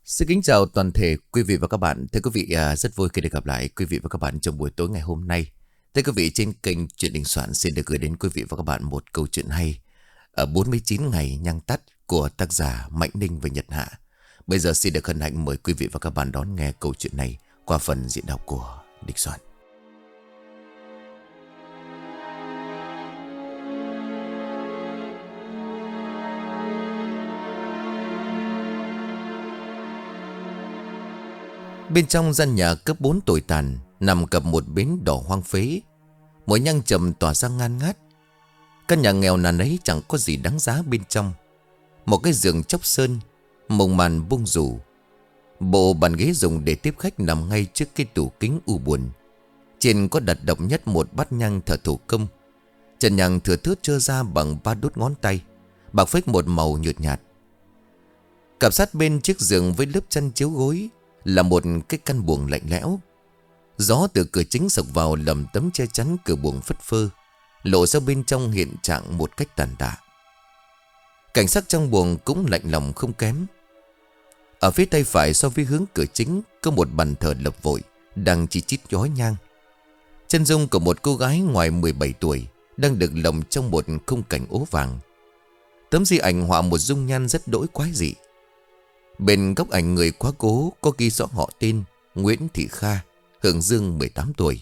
Xin kính chào toàn thể quý vị và các bạn. Thưa quý vị, rất vui khi được gặp lại quý vị và các bạn trong buổi tối ngày hôm nay. Thưa quý vị, trên kênh Chuyện Đình Soạn xin được gửi đến quý vị và các bạn một câu chuyện hay ở 49 ngày nhang tắt của tác giả Mạnh Ninh và Nhật Hạ. Bây giờ xin được hân hạnh mời quý vị và các bạn đón nghe câu chuyện này qua phần diễn đọc của Đình Soạn. Bên trong gian nhà cấp 4 tồi tàn nằm cạnh một bến đỏ hoang phế. Mùi nhang trầm tỏa ra ngan ngát. Căn nhà nghèo nàn ấy chẳng có gì đáng giá bên trong. Một cái giường chóc sơn, mồng màn bung rủ. Bộ bàn ghế dùng để tiếp khách nằm ngay trước cái tủ kính u buồn. Trên có đặt độc nhất một bát nhang thờ thủ công. Trần nhang thừa thớt trơ ra bằng 3 đốt ngón tay, bạc phếch một màu nhợt nhạt. Cặp sát bên chiếc giường với lớp chăn chiếu gối là một cái căn buồng lạnh lẽo. Gió từ cửa chính sộc vào lầm tấm che chắn cửa buồng phất phơ, lộ ra bên trong hiện trạng một cách tàn tạ. Cảnh sắc trong buồng cũng lạnh lòng không kém. Ở phía tay phải so với hướng cửa chính có một bàn thờ lập vội đang chi chít nhói nhang. Chân dung của một cô gái ngoài 17 tuổi đang được lồng trong một khung cảnh ố vàng. Tấm di ảnh họa một dung nhan rất đỗi quái dị. Bên góc ảnh người quá cố có ghi rõ họ tên Nguyễn Thị Kha, hưởng dương 18 tuổi.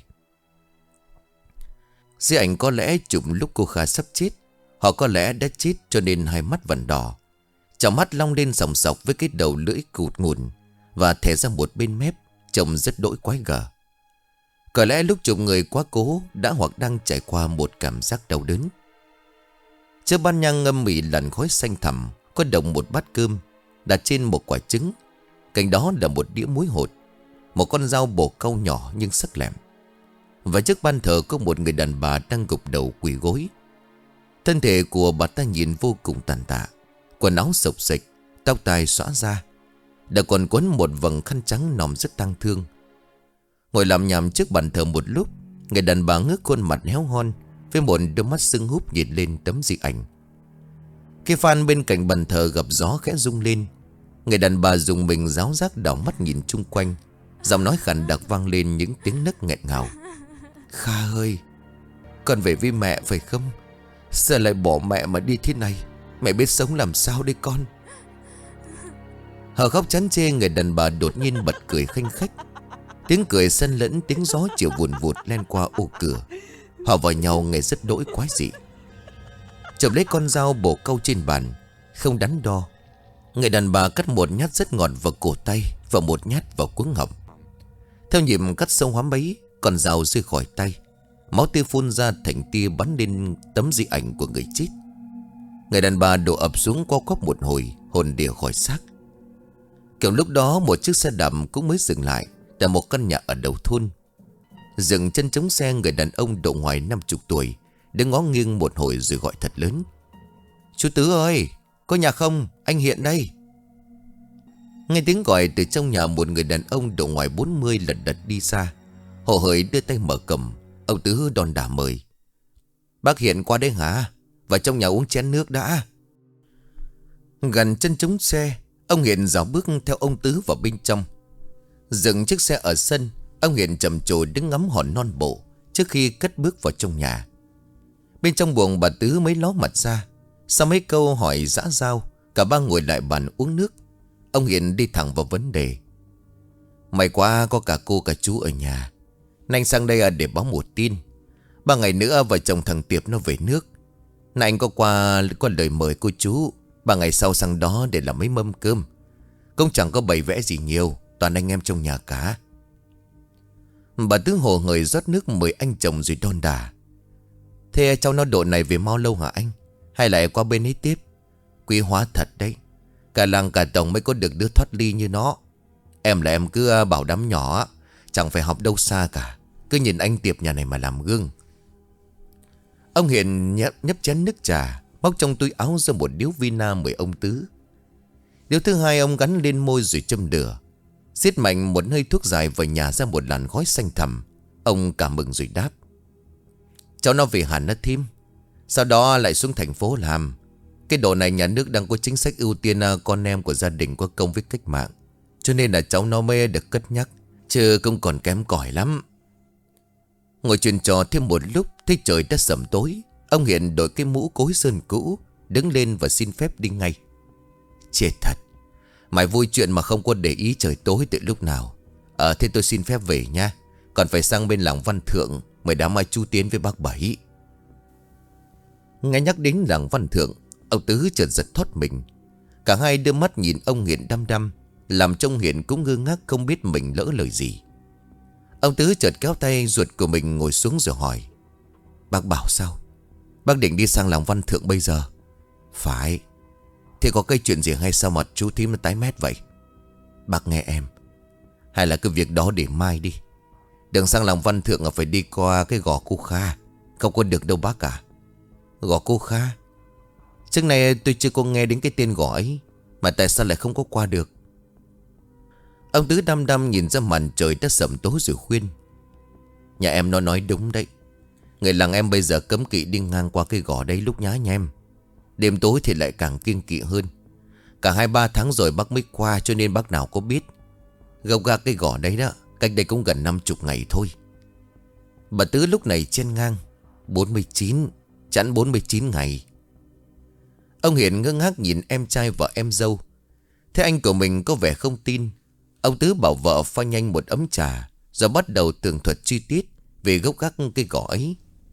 Di ảnh có lẽ chụp lúc cô Kha sắp chết, họ có lẽ đã chết cho nên hai mắt vẫn đỏ. Trong mắt long lên sòng sọc với cái đầu lưỡi cụt ngùn và thè ra một bên mép, trông rất đỗi quái gở. Có lẽ lúc chụp người quá cố đã hoặc đang trải qua một cảm giác đau đớn. Trước ban nhang ngâm mị làn khói xanh thẳm, có đồng một bát cơm đặt trên một quả trứng. Cạnh đó là một đĩa muối hột, một con dao bổ cau nhỏ nhưng sắc lẹm. Và trước ban thờ có một người đàn bà đang gục đầu quỳ gối. Thân thể của bà ta nhìn vô cùng tàn tạ, quần áo xộc xệch, tóc tai xõa ra, đã còn quấn một vầng khăn trắng nòm rất tang thương. Ngồi làm nhảm trước bàn thờ một lúc, người đàn bà ngước khuôn mặt héo hon với một đôi mắt sưng húp nhìn lên tấm di ảnh. Cái phan bên cạnh bàn thờ gặp gió khẽ rung lên. Người đàn bà dùng mình ráo rác đảo mắt nhìn chung quanh, giọng nói khàn đặc vang lên những tiếng nấc nghẹn ngào. Kha ơi, con về với mẹ phải không? Sao lại bỏ mẹ mà đi thế này? Mẹ biết sống làm sao đây con? Hờ khóc chán chê, người đàn bà đột nhiên bật cười khanh khách. Tiếng cười xen lẫn tiếng gió chiều vùn vụt len qua ô cửa, họ vào nhau nghe rất đỗi quái dị. Chộp lấy con dao bổ câu trên bàn, không đắn đo, người đàn bà cắt một nhát rất ngọt vào cổ tay và một nhát vào cuống họng. Theo nhịp cắt sâu hoắm ấy, con dao rơi khỏi tay, máu tươi phun ra thành tia bắn lên tấm di ảnh của người chết. Người đàn bà đổ ập xuống co quắp một hồi, hồn đìa khỏi xác. Kiểu lúc đó một chiếc xe đạp cũng mới dừng lại tại một căn nhà ở đầu thôn. Dừng chân chống xe, người đàn ông độ ngoài 50 tuổi đứng ngó nghiêng một hồi rồi gọi thật lớn. Chú Tứ ơi, có nhà không? Anh Hiện đây. Nghe tiếng gọi từ trong nhà, một người đàn ông độ ngoài 40 lật đật đi ra, hồ hởi đưa tay mở cầm. Ông Tứ đòn đả mời. Bác Hiện qua đây hả? Vào trong nhà uống chén nước đã. Gần chân chống xe, ông Hiện dạo bước theo ông Tứ vào bên trong. Dừng chiếc xe ở sân, ông Hiện trầm trồ đứng ngắm hòn non bộ trước khi cất bước vào trong nhà. Bên trong buồng bà Tứ mới ló mặt ra. Sau mấy câu hỏi giã giao, cả ba ngồi lại bàn uống nước. Ông Hiện đi thẳng vào vấn đề. May quá có cả cô cả chú ở nhà. Anh sang đây để báo một tin. 3 ngày nữa vợ chồng thằng Tiệp nó về nước. Anh có lời mời cô chú 3 ngày sau sang đó để làm mấy mâm cơm. Cũng chẳng có bày vẽ gì nhiều, toàn anh em trong nhà cả. Bà Tứ hồ hởi rót nước mời anh chồng rồi đon đả. Thế cháu nó độ này về mau lâu hả anh? Hay lại qua bên ấy tiếp? Quý hóa thật đấy. Cả làng cả tổng mới có được đứa thoát ly như nó. Em là em cứ bảo đám nhỏ, chẳng phải học đâu xa cả. Cứ nhìn anh Tiệp nhà này mà làm gương. Ông Hiền nhấp chén nước trà, móc trong túi áo ra một điếu vina mời ông Tứ. Điếu thứ hai ông gắn lên môi rồi châm lửa, xiết mạnh một hơi thuốc dài và nhả ra một làn khói xanh thẳm. Ông cảm mừng rồi đáp. Cháu nó về hẳn đó thím. Sau đó lại xuống thành phố làm. Cái độ này nhà nước đang có chính sách ưu tiên con em của gia đình có công với cách mạng. cho nên là cháu nó mới được cất nhắc, chứ cũng còn kém cỏi lắm. Ngồi chuyện trò thêm một lúc, thấy trời đã sẩm tối. Ông Hiền đội cái mũ cối sơn cũ, đứng lên và xin phép đi ngay. Chết thật, mày vui chuyện mà không có để ý trời tối từ lúc nào. Thế tôi xin phép về nha. Còn phải sang bên làng Văn Thượng, mời đám mai chu tiến với bác Bảy. Nghe nhắc đến làng Văn Thượng, ông Tứ chợt giật thót mình. Cả hai đưa mắt nhìn ông Hiền đăm đăm, làm trông Hiền cũng ngơ ngác không biết mình lỡ lời gì. Ông Tứ chợt kéo tay ruột của mình ngồi xuống rồi hỏi. Bác bảo sao? Bác định đi sang làng Văn Thượng bây giờ? Phải. Thế có cái chuyện gì hay sao mà chú thím nó tái mét vậy? Bác nghe em, hay là cái việc đó để mai đi. Đường sang làng Văn Thượng là phải đi qua cái gò Cô Kha. Không có được đâu bác cả. Gò Cô Kha? Trước này tôi chưa có nghe đến cái tên gò ấy, mà tại sao lại không có qua được? Ông Tứ đăm đăm nhìn ra màn trời đã sẩm tối rồi khuyên. Nhà em nó nói đúng đấy. Người làng em bây giờ cấm kỵ đi ngang qua cái gò đấy lúc nhá nhem. Đêm tối thì lại càng kiêng kỵ hơn. Cả 2-3 tháng rồi bác mới qua, cho nên bác nào có biết. Gốc gác cái gò đấy đó, cách đây cũng gần 50 ngày thôi. Bà Tứ lúc này chen ngang. 49, chẵn 49 ngày. Ông Hiền ngơ ngác nhìn em trai và em dâu. Thế anh của mình có vẻ không tin. Ông Tứ bảo vợ pha nhanh một ấm trà, rồi bắt đầu tường thuật chi tiết về gốc gác cây gò ấy.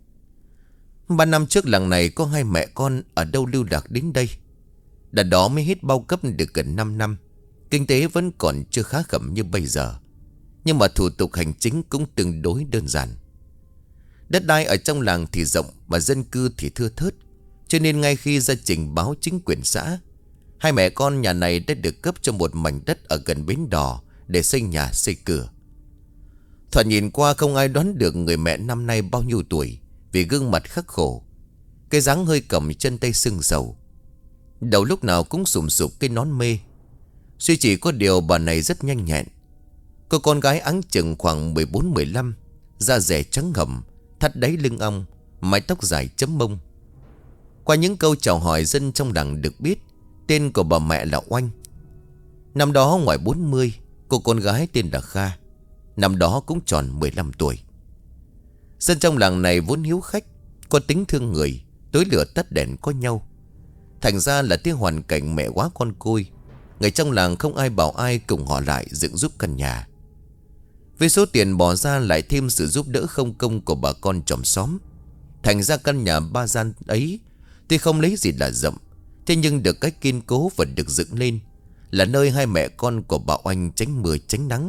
3 năm trước làng này có 2 mẹ con ở đâu lưu lạc đến đây. Đợt đó mới hết bao cấp được gần 5 năm. Kinh tế vẫn còn chưa khá khẩm như bây giờ, nhưng mà thủ tục hành chính cũng tương đối đơn giản. Đất đai ở trong làng thì rộng mà dân cư thì thưa thớt, cho nên ngay khi ra trình báo chính quyền xã, 2 mẹ con nhà này đã được cấp cho một mảnh đất ở gần bến đò để xây nhà xây cửa. Thoạt nhìn qua không ai đoán được người mẹ năm nay bao nhiêu tuổi, vì gương mặt khắc khổ, cái dáng hơi còng chân tay sưng sầu, đầu lúc nào cũng sùm sụp cái nón mê. Duy chỉ có điều bà này rất nhanh nhẹn. Cô con gái áng chừng khoảng 14-15, da dẻ trắng ngầm, thắt đáy lưng ong, mái tóc dài chấm mông. Qua những câu chào hỏi, dân trong làng được biết tên của bà mẹ là Oanh. Năm đó ngoài 40, cô con gái tên là Kha. Năm đó cũng tròn 15 tuổi. Dân trong làng này vốn hiếu khách, có tính thương người, tối lửa tắt đèn có nhau. Thành ra là tiếng hoàn cảnh mẹ quá con côi, người trong làng không ai bảo ai cùng họ lại dựng giúp căn nhà. Với số tiền bỏ ra lại thêm sự giúp đỡ không công của bà con chòm xóm, thành ra căn nhà 3 gian ấy tuy không lấy gì là rộng, thế nhưng được cách kiên cố và được dựng lên là nơi 2 mẹ con của bà Oanh tránh mưa tránh nắng.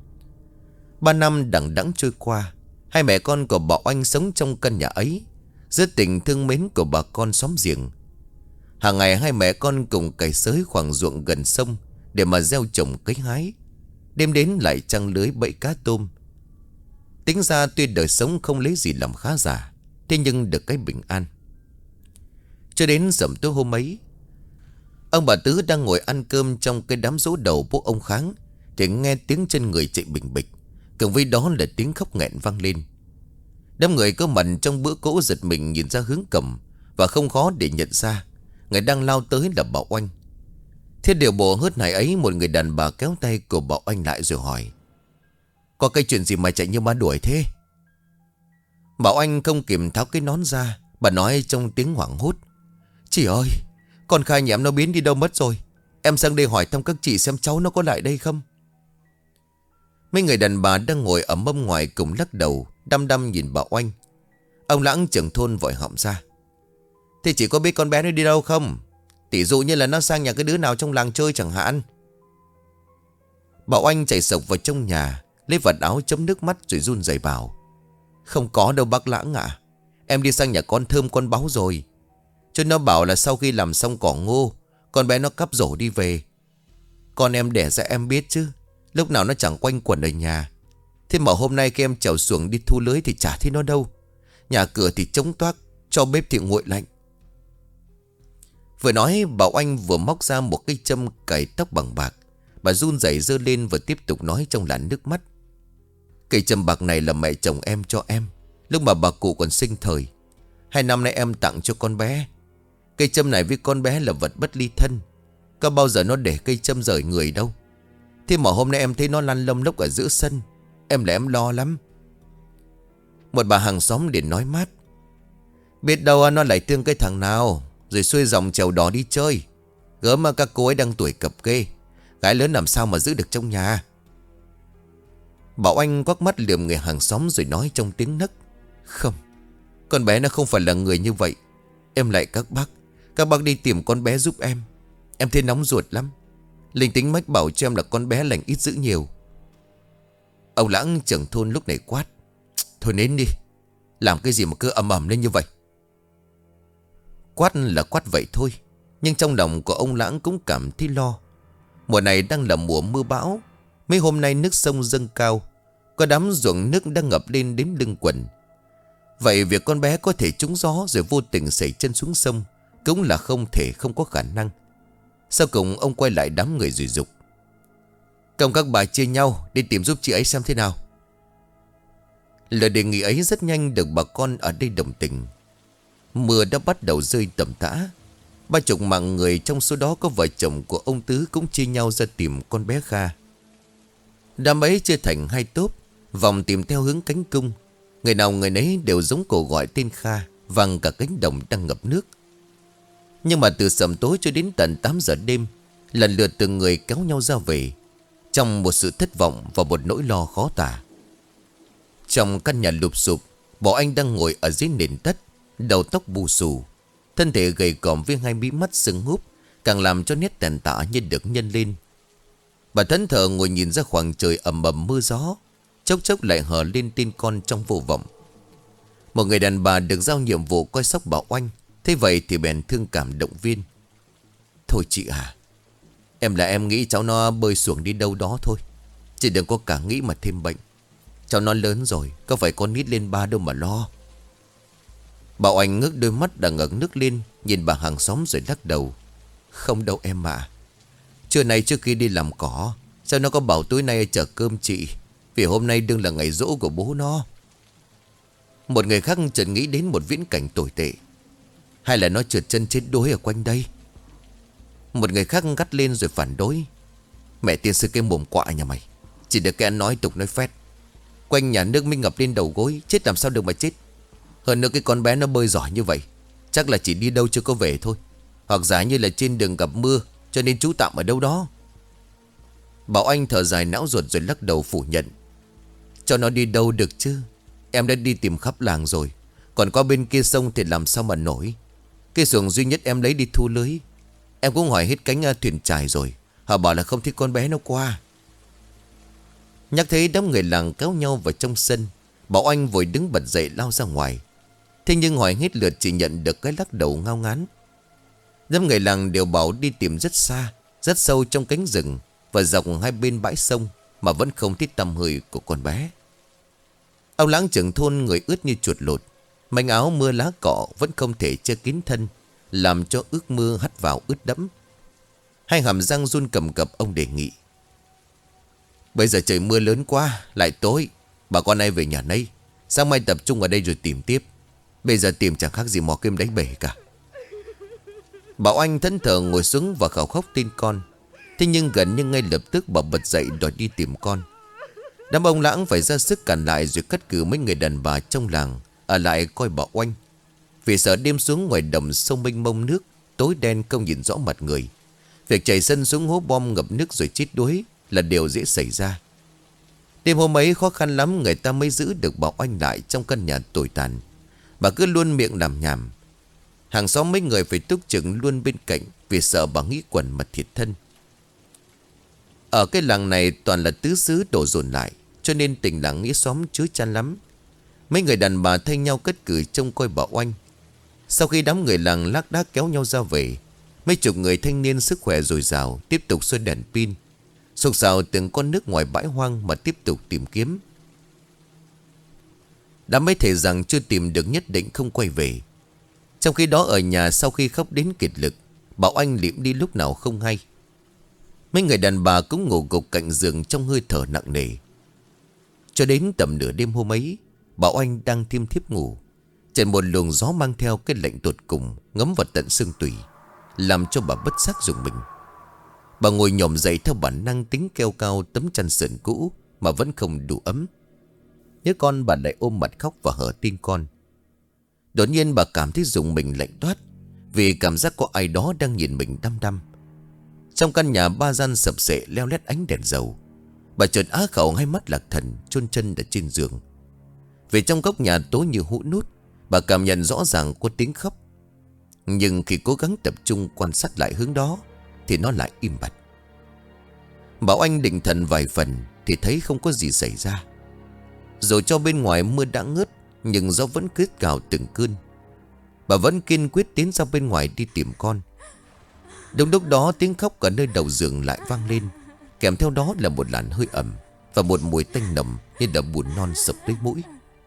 3 năm đằng đẵng trôi qua, 2 mẹ con của bà Oanh sống trong căn nhà ấy giữa tình thương mến của bà con xóm giềng. Hàng ngày 2 mẹ con cùng cày xới khoảng ruộng gần sông để mà gieo trồng cấy hái. Đêm đến lại trăng lưới bẫy cá tôm. Tính ra tuy đời sống không lấy gì làm khá giả, thế nhưng được cái bình an. Cho đến sẩm tối hôm ấy, ông bà Tứ đang ngồi ăn cơm trong cái đám giỗ đầu bố ông Kháng, thì nghe tiếng chân người chạy bình bịch, cùng với đó là tiếng khóc nghẹn vang lên. Đám người có mặt trong bữa cỗ giật mình nhìn ra hướng cầm, và không khó để nhận ra người đang lao tới là bà Oanh. Thế điều bộ hớt hải ấy, một người đàn bà kéo tay của bà Oanh lại rồi hỏi: có cái chuyện gì mà chạy như ma đuổi thế? Bà Oanh không kìm tháo cái nón ra, bà nói trong tiếng hoảng hốt: chị ơi, con Khai nhà em nó biến đi đâu mất rồi. Em sang đây hỏi thăm các chị xem cháu nó có lại đây không. Mấy người đàn bà đang ngồi ở mâm ngoài cùng lắc đầu, đăm đăm nhìn bà Oanh. Ông Lãng trưởng thôn vội họng ra: thế chị có biết con bé nó đi đâu không? Tỷ dụ như là nó sang nhà cái đứa nào trong làng chơi chẳng hạn. Bà Oanh chạy sộc vào trong nhà, lấy vật áo chấm nước mắt rồi run rẩy bảo: không có đâu bác Lãng ạ. Em đi sang nhà con Thơm con Báo rồi. Cho nó bảo là sau khi làm xong cỏ ngô, con bé nó cắp rổ đi về. Con em đẻ ra em biết chứ, lúc nào nó chẳng quanh quẩn ở nhà. Thế mà hôm nay khi em trèo xuồng đi thu lưới thì chả thấy nó đâu. Nhà cửa thì trống toác, cho bếp thì nguội lạnh. Vừa nói bà Oanh vừa móc ra một cây châm cài tóc bằng bạc. Bà run rẩy giơ lên và tiếp tục nói trong làn nước mắt: cây châm bạc này là mẹ chồng em cho em lúc mà bà cụ còn sinh thời. 2 năm nay em tặng cho con bé. Cây châm này với con bé là vật bất ly thân, có bao giờ nó để cây châm rời người đâu. Thế mà hôm nay em thấy nó lăn lông lốc ở giữa sân. Em lo lắm. Một bà hàng xóm liền nói mát. Biết đâu nó lại thương cái thằng nào, rồi xuôi dòng chèo đò đi chơi. Gớm mà các cô ấy đang tuổi cập kê, gái lớn làm sao mà giữ được trong nhà. Bảo Anh quắc mắt liềm người hàng xóm rồi nói trong tiếng nấc. Không, con bé nó không phải là người như vậy. Em lại các bác đi tìm con bé giúp em. Em thấy nóng ruột lắm. Linh tính mách bảo cho em là con bé lành ít dữ nhiều. Ông Lãng trưởng thôn lúc này quát. Thôi nín đi, làm cái gì mà cứ ầm ầm lên như vậy. Quát là quát vậy thôi, nhưng trong lòng của ông Lãng cũng cảm thấy lo. Mùa này đang là mùa mưa bão. Mấy hôm nay nước sông dâng cao, có đám ruộng nước đang ngập lên đến lưng quần. Vậy việc con bé có thể trúng gió rồi vô tình xảy chân xuống sông cũng là không thể không có khả năng. Sau cùng ông quay lại đám người rồi dục. Công các bà chia nhau đi tìm giúp chị ấy xem thế nào. Lời đề nghị ấy rất nhanh được bà con ở đây đồng tình. Mưa đã bắt đầu rơi tầm tã. 30 mạng người trong số đó có vợ chồng của ông Tứ cũng chia nhau ra tìm con bé Kha. Đám ấy chia thành 2 tốp, vòng tìm theo hướng cánh cung. Người nào người nấy đều giống cổ gọi tên Kha, văng cả cánh đồng đang ngập nước. Nhưng mà từ sầm tối cho đến tận 8 giờ đêm, lần lượt từng người kéo nhau ra về, trong một sự thất vọng và một nỗi lo khó tả. Trong căn nhà lụp xụp, Bảo Anh đang ngồi ở dưới nền đất, đầu tóc bù xù, thân thể gầy còm với 2 mí mắt sưng húp, càng làm cho nét tàn tạ như được nhân lên. Bà thẫn thờ ngồi nhìn ra khoảng trời ầm ầm mưa gió, chốc chốc lại hờ lên tin con trong vô vọng. Một người đàn bà được giao nhiệm vụ coi sóc Bảo Anh, thế vậy thì bèn thương cảm động viên. Thôi chị à, em nghĩ cháu nó bơi xuồng đi đâu đó thôi. Chị đừng có cả nghĩ mà thêm bệnh. Cháu nó lớn rồi, có phải con nít lên 3 đâu mà lo. Bảo Anh ngước đôi mắt đã ngẩng nước lên, nhìn bà hàng xóm rồi lắc đầu. Không đâu em ạ. Trưa nay trước khi đi làm cỏ, sao nó có bảo tối nay chở cơm chị, vì hôm nay đương là ngày giỗ của bố nó. Một người khác chợt nghĩ đến một viễn cảnh tồi tệ. Hay là nó trượt chân chết đuối ở quanh đây. Một người khác gắt lên rồi phản đối. Mẹ tiên sư cái mồm quạ nhà mày, chỉ được cái ăn nói tục nói phét. Quanh nhà nước mới ngập lên đầu gối, chết làm sao được mà chết. Hơn nữa cái con bé nó bơi giỏi như vậy, chắc là chỉ đi đâu chưa có về thôi. Hoặc giả như là trên đường gặp mưa, cho nên trú tạm ở đâu đó. Bảo Anh thở dài não ruột rồi lắc đầu phủ nhận. Cho nó đi đâu được chứ. Em đã đi tìm khắp làng rồi, còn qua bên kia sông thì làm sao mà nổi. Cái xuồng duy nhất em lấy đi thu lưới, em cũng hỏi hết cánh thuyền chài rồi, họ bảo là không thấy con bé nó qua. Nhắc thấy đám người làng kéo nhau vào trong sân, Bảo Anh vội đứng bật dậy lao ra ngoài. Thế nhưng hỏi hết lượt chỉ nhận được cái lắc đầu ngao ngán. Đám người làng đều bảo đi tìm rất xa, rất sâu trong cánh rừng và dọc hai bên bãi sông mà vẫn không thấy tăm hơi của con bé. Ông Lãng trưởng thôn người ướt như chuột lột, manh áo mưa lá cọ vẫn không thể che kín thân, làm cho ướt mưa hắt vào ướt đẫm. Hai hàm răng run cầm cập, ông đề nghị. Bây giờ trời mưa lớn quá, lại tối, bà con ai về nhà nấy, sáng mai tập trung ở đây rồi tìm tiếp. Bây giờ tìm chẳng khác gì mò kim đánh bể cả. Bảo Anh thẫn thờ ngồi xuống và khóc khóc tin con. Thế nhưng gần như ngay lập tức bà bật dậy đòi đi tìm con. Đám ông Lãng phải ra sức cản lại rồi cắt cử mấy người đàn bà trong làng ở lại coi Bảo Anh. Vì sợ đêm xuống ngoài đồng sông mênh mông nước, tối đen không nhìn rõ mặt người. Việc chảy sân xuống hố bom ngập nước rồi chết đuối là điều dễ xảy ra. Đêm hôm ấy khó khăn lắm người ta mới giữ được Bảo Anh lại trong căn nhà tồi tàn. Bà cứ luôn miệng làm nhảm. Hàng xóm mấy người phải túc trực luôn bên cạnh, vì sợ bà nghĩ quẩn mà thiệt thân. Ở cái làng này toàn là tứ xứ đổ dồn lại, cho nên tình làng nghĩa xóm chứa chan lắm. Mấy người đàn bà thay nhau cất cử trông coi Bảo Anh. Sau khi đám người làng lác đác kéo nhau ra về, mấy chục người thanh niên sức khỏe dồi dào tiếp tục xoay đèn pin, sục sạo từng con nước ngoài bãi hoang mà tiếp tục tìm kiếm. Đã mấy thề rằng chưa tìm được nhất định không quay về. Trong khi đó ở nhà sau khi khóc đến kiệt lực, Bảo Anh liệm đi lúc nào không hay. Mấy người đàn bà cũng ngủ gục cạnh giường trong hơi thở nặng nề. Cho đến tầm nửa đêm hôm ấy, Bảo Anh đang thiêm thiếp ngủ, chợt một luồng gió mang theo cái lạnh tột cùng ngấm vào tận xương tủy, làm cho bà bất giác rùng mình. Bà ngồi nhổm dậy theo bản năng, tính kêu cao tấm chăn sườn cũ mà vẫn không đủ ấm. Nhớ con, bà lại ôm mặt khóc và hở tin con. Đột nhiên bà cảm thấy rùng mình lạnh toát, vì cảm giác có ai đó đang nhìn mình đăm đăm. Trong căn nhà ba gian sập sệ leo lét ánh đèn dầu, bà chợt á khẩu, hai mắt lạc thần, chôn chân ở trên giường. Về trong góc nhà tối như hũ nút, bà cảm nhận rõ ràng có tiếng khóc. Nhưng khi cố gắng tập trung quan sát lại hướng đó thì nó lại im bặt. Bảo Anh định thần vài phần thì thấy không có gì xảy ra. Rồi cho bên ngoài mưa đã ngớt, nhưng gió vẫn cứ cào từng cơn. Bà vẫn kiên quyết tiến ra bên ngoài đi tìm con. Đúng lúc đó tiếng khóc ở nơi đầu giường lại vang lên, kèm theo đó là một làn hơi ẩm và một mùi tanh nồng như là bùn non sập tới mũi.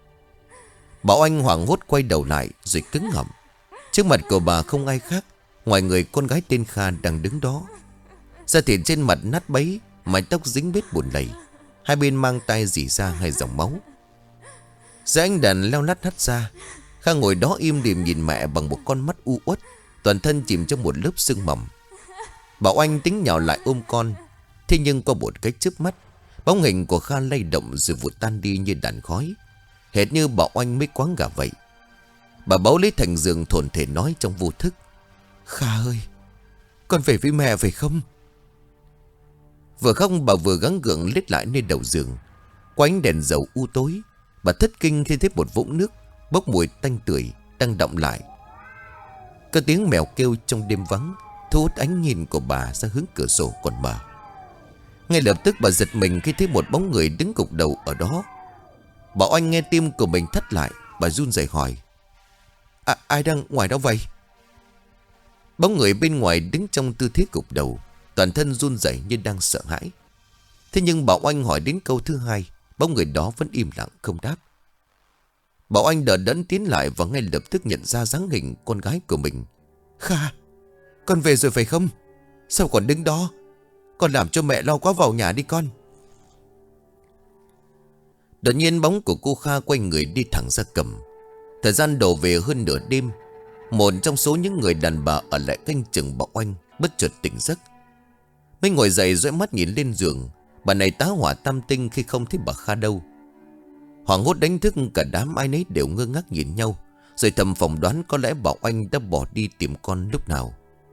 Bảo Anh hoảng hốt quay đầu lại rồi cứng họng. Trước mặt của bà không ai khác ngoài người con gái tên Kha đang đứng đó. Da thịt trên mặt nát bấy, mái tóc dính vết bùn lầy, hai bên mang tay rỉ ra hai dòng máu. Dưới ánh đèn leo lắt hắt ra, Kha ngồi đó im lìm nhìn mẹ bằng một con mắt u uất, toàn thân chìm trong một lớp sương mỏng. Bảo Anh tính nhào lại ôm con, thế nhưng qua một cái chớp mắt, bóng hình của Kha lay động rồi vụt tan đi như đàn khói, hệt như Bảo Anh mới quáng gà vậy. Bà bấu lấy thành giường thổn thể nói trong vô thức: Kha ơi, con về với mẹ phải không? Vừa khóc bà vừa gắng gượng lết lại nơi đầu giường. Qua ánh đèn dầu u tối, bà thất kinh khi thấy một vũng nước bốc mùi tanh tưởi đang đọng lại. Có tiếng mèo kêu trong đêm vắng thu hút ánh nhìn của bà ra hướng cửa sổ còn mở. Ngay lập tức bà giật mình khi thấy một bóng người đứng gục đầu ở đó. Bảo Anh nghe tim của mình thắt lại, bà run rẩy hỏi: Ai đang ngoài đó vậy? Bóng người bên ngoài đứng trong tư thế gục đầu, toàn thân run rẩy như đang sợ hãi. Thế nhưng Bảo Anh hỏi đến câu thứ hai, bóng người đó vẫn im lặng không đáp. Bảo Anh đờ đẫn tiến lại và ngay lập tức nhận ra dáng hình con gái của mình. Kha, con về rồi phải không? Sao còn đứng đó? Con làm cho mẹ lo quá, vào nhà đi con. Đột nhiên bóng của cô Kha quay người đi thẳng ra cầm. Thời gian đổ về hơn nửa đêm. Một trong số những người đàn bà ở lại canh chừng Bảo Anh bất chợt tỉnh giấc. Mới ngồi dậy dõi mắt nhìn lên giường. Bà này tá hỏa tam tinh khi không thấy bà Kha đâu. Hoảng hốt đánh thức cả đám, ai nấy đều ngơ ngác nhìn nhau, rồi thầm phỏng đoán có lẽ Bảo Anh đã bỏ đi tìm con lúc nào.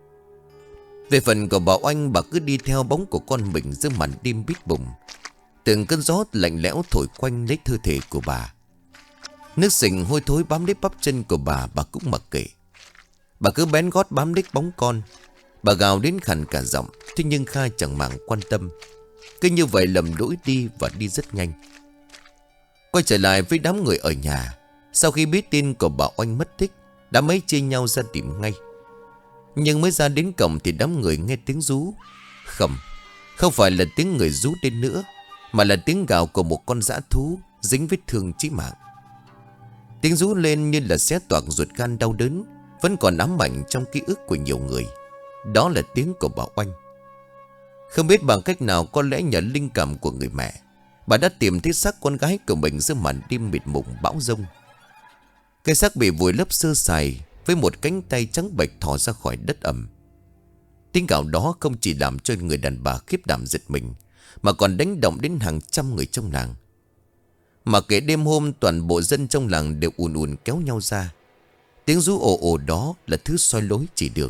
Về phần của Bảo Anh, bà cứ đi theo bóng của con mình giữa màn đêm bít bùng. Từng cơn gió lạnh lẽo thổi quanh lấy cơ thể của bà. Nước sình hôi thối bám lấy bắp chân của bà cũng mặc kệ. Bà cứ bén gót bám lấy bóng con. Bà gào đến khàn cả giọng, thế nhưng Kha chẳng màng quan tâm. Cứ như vậy lầm lũi đi và đi rất nhanh. Quay trở lại với đám người ở nhà. Sau khi biết tin của Bảo Anh mất tích, đám ấy chia nhau ra tìm ngay. Nhưng mới ra đến cổng thì đám người nghe tiếng rú. Không phải là tiếng người rú đến nữa, mà là tiếng gào của một con dã thú dính vết thương chí mạng. Tiếng rú lên như là xé toạc ruột gan đau đớn, vẫn còn ám ảnh trong ký ức của nhiều người. Đó là tiếng của Bảo Anh. Không biết bằng cách nào, có lẽ nhờ linh cảm của người mẹ, bà đã tìm thấy xác con gái của mình giữa màn đêm mịt mùng bão giông. Cái xác bị vùi lấp sơ sài, với một cánh tay trắng bệch thò ra khỏi đất ẩm. Tiếng gào đó không chỉ làm cho người đàn bà khiếp đảm giật mình, mà còn đánh động đến hàng trăm người trong làng. Mà kể đêm hôm, toàn bộ dân trong làng đều ùn ùn kéo nhau ra. Tiếng rú ồ ồ đó là thứ soi lối chỉ đường.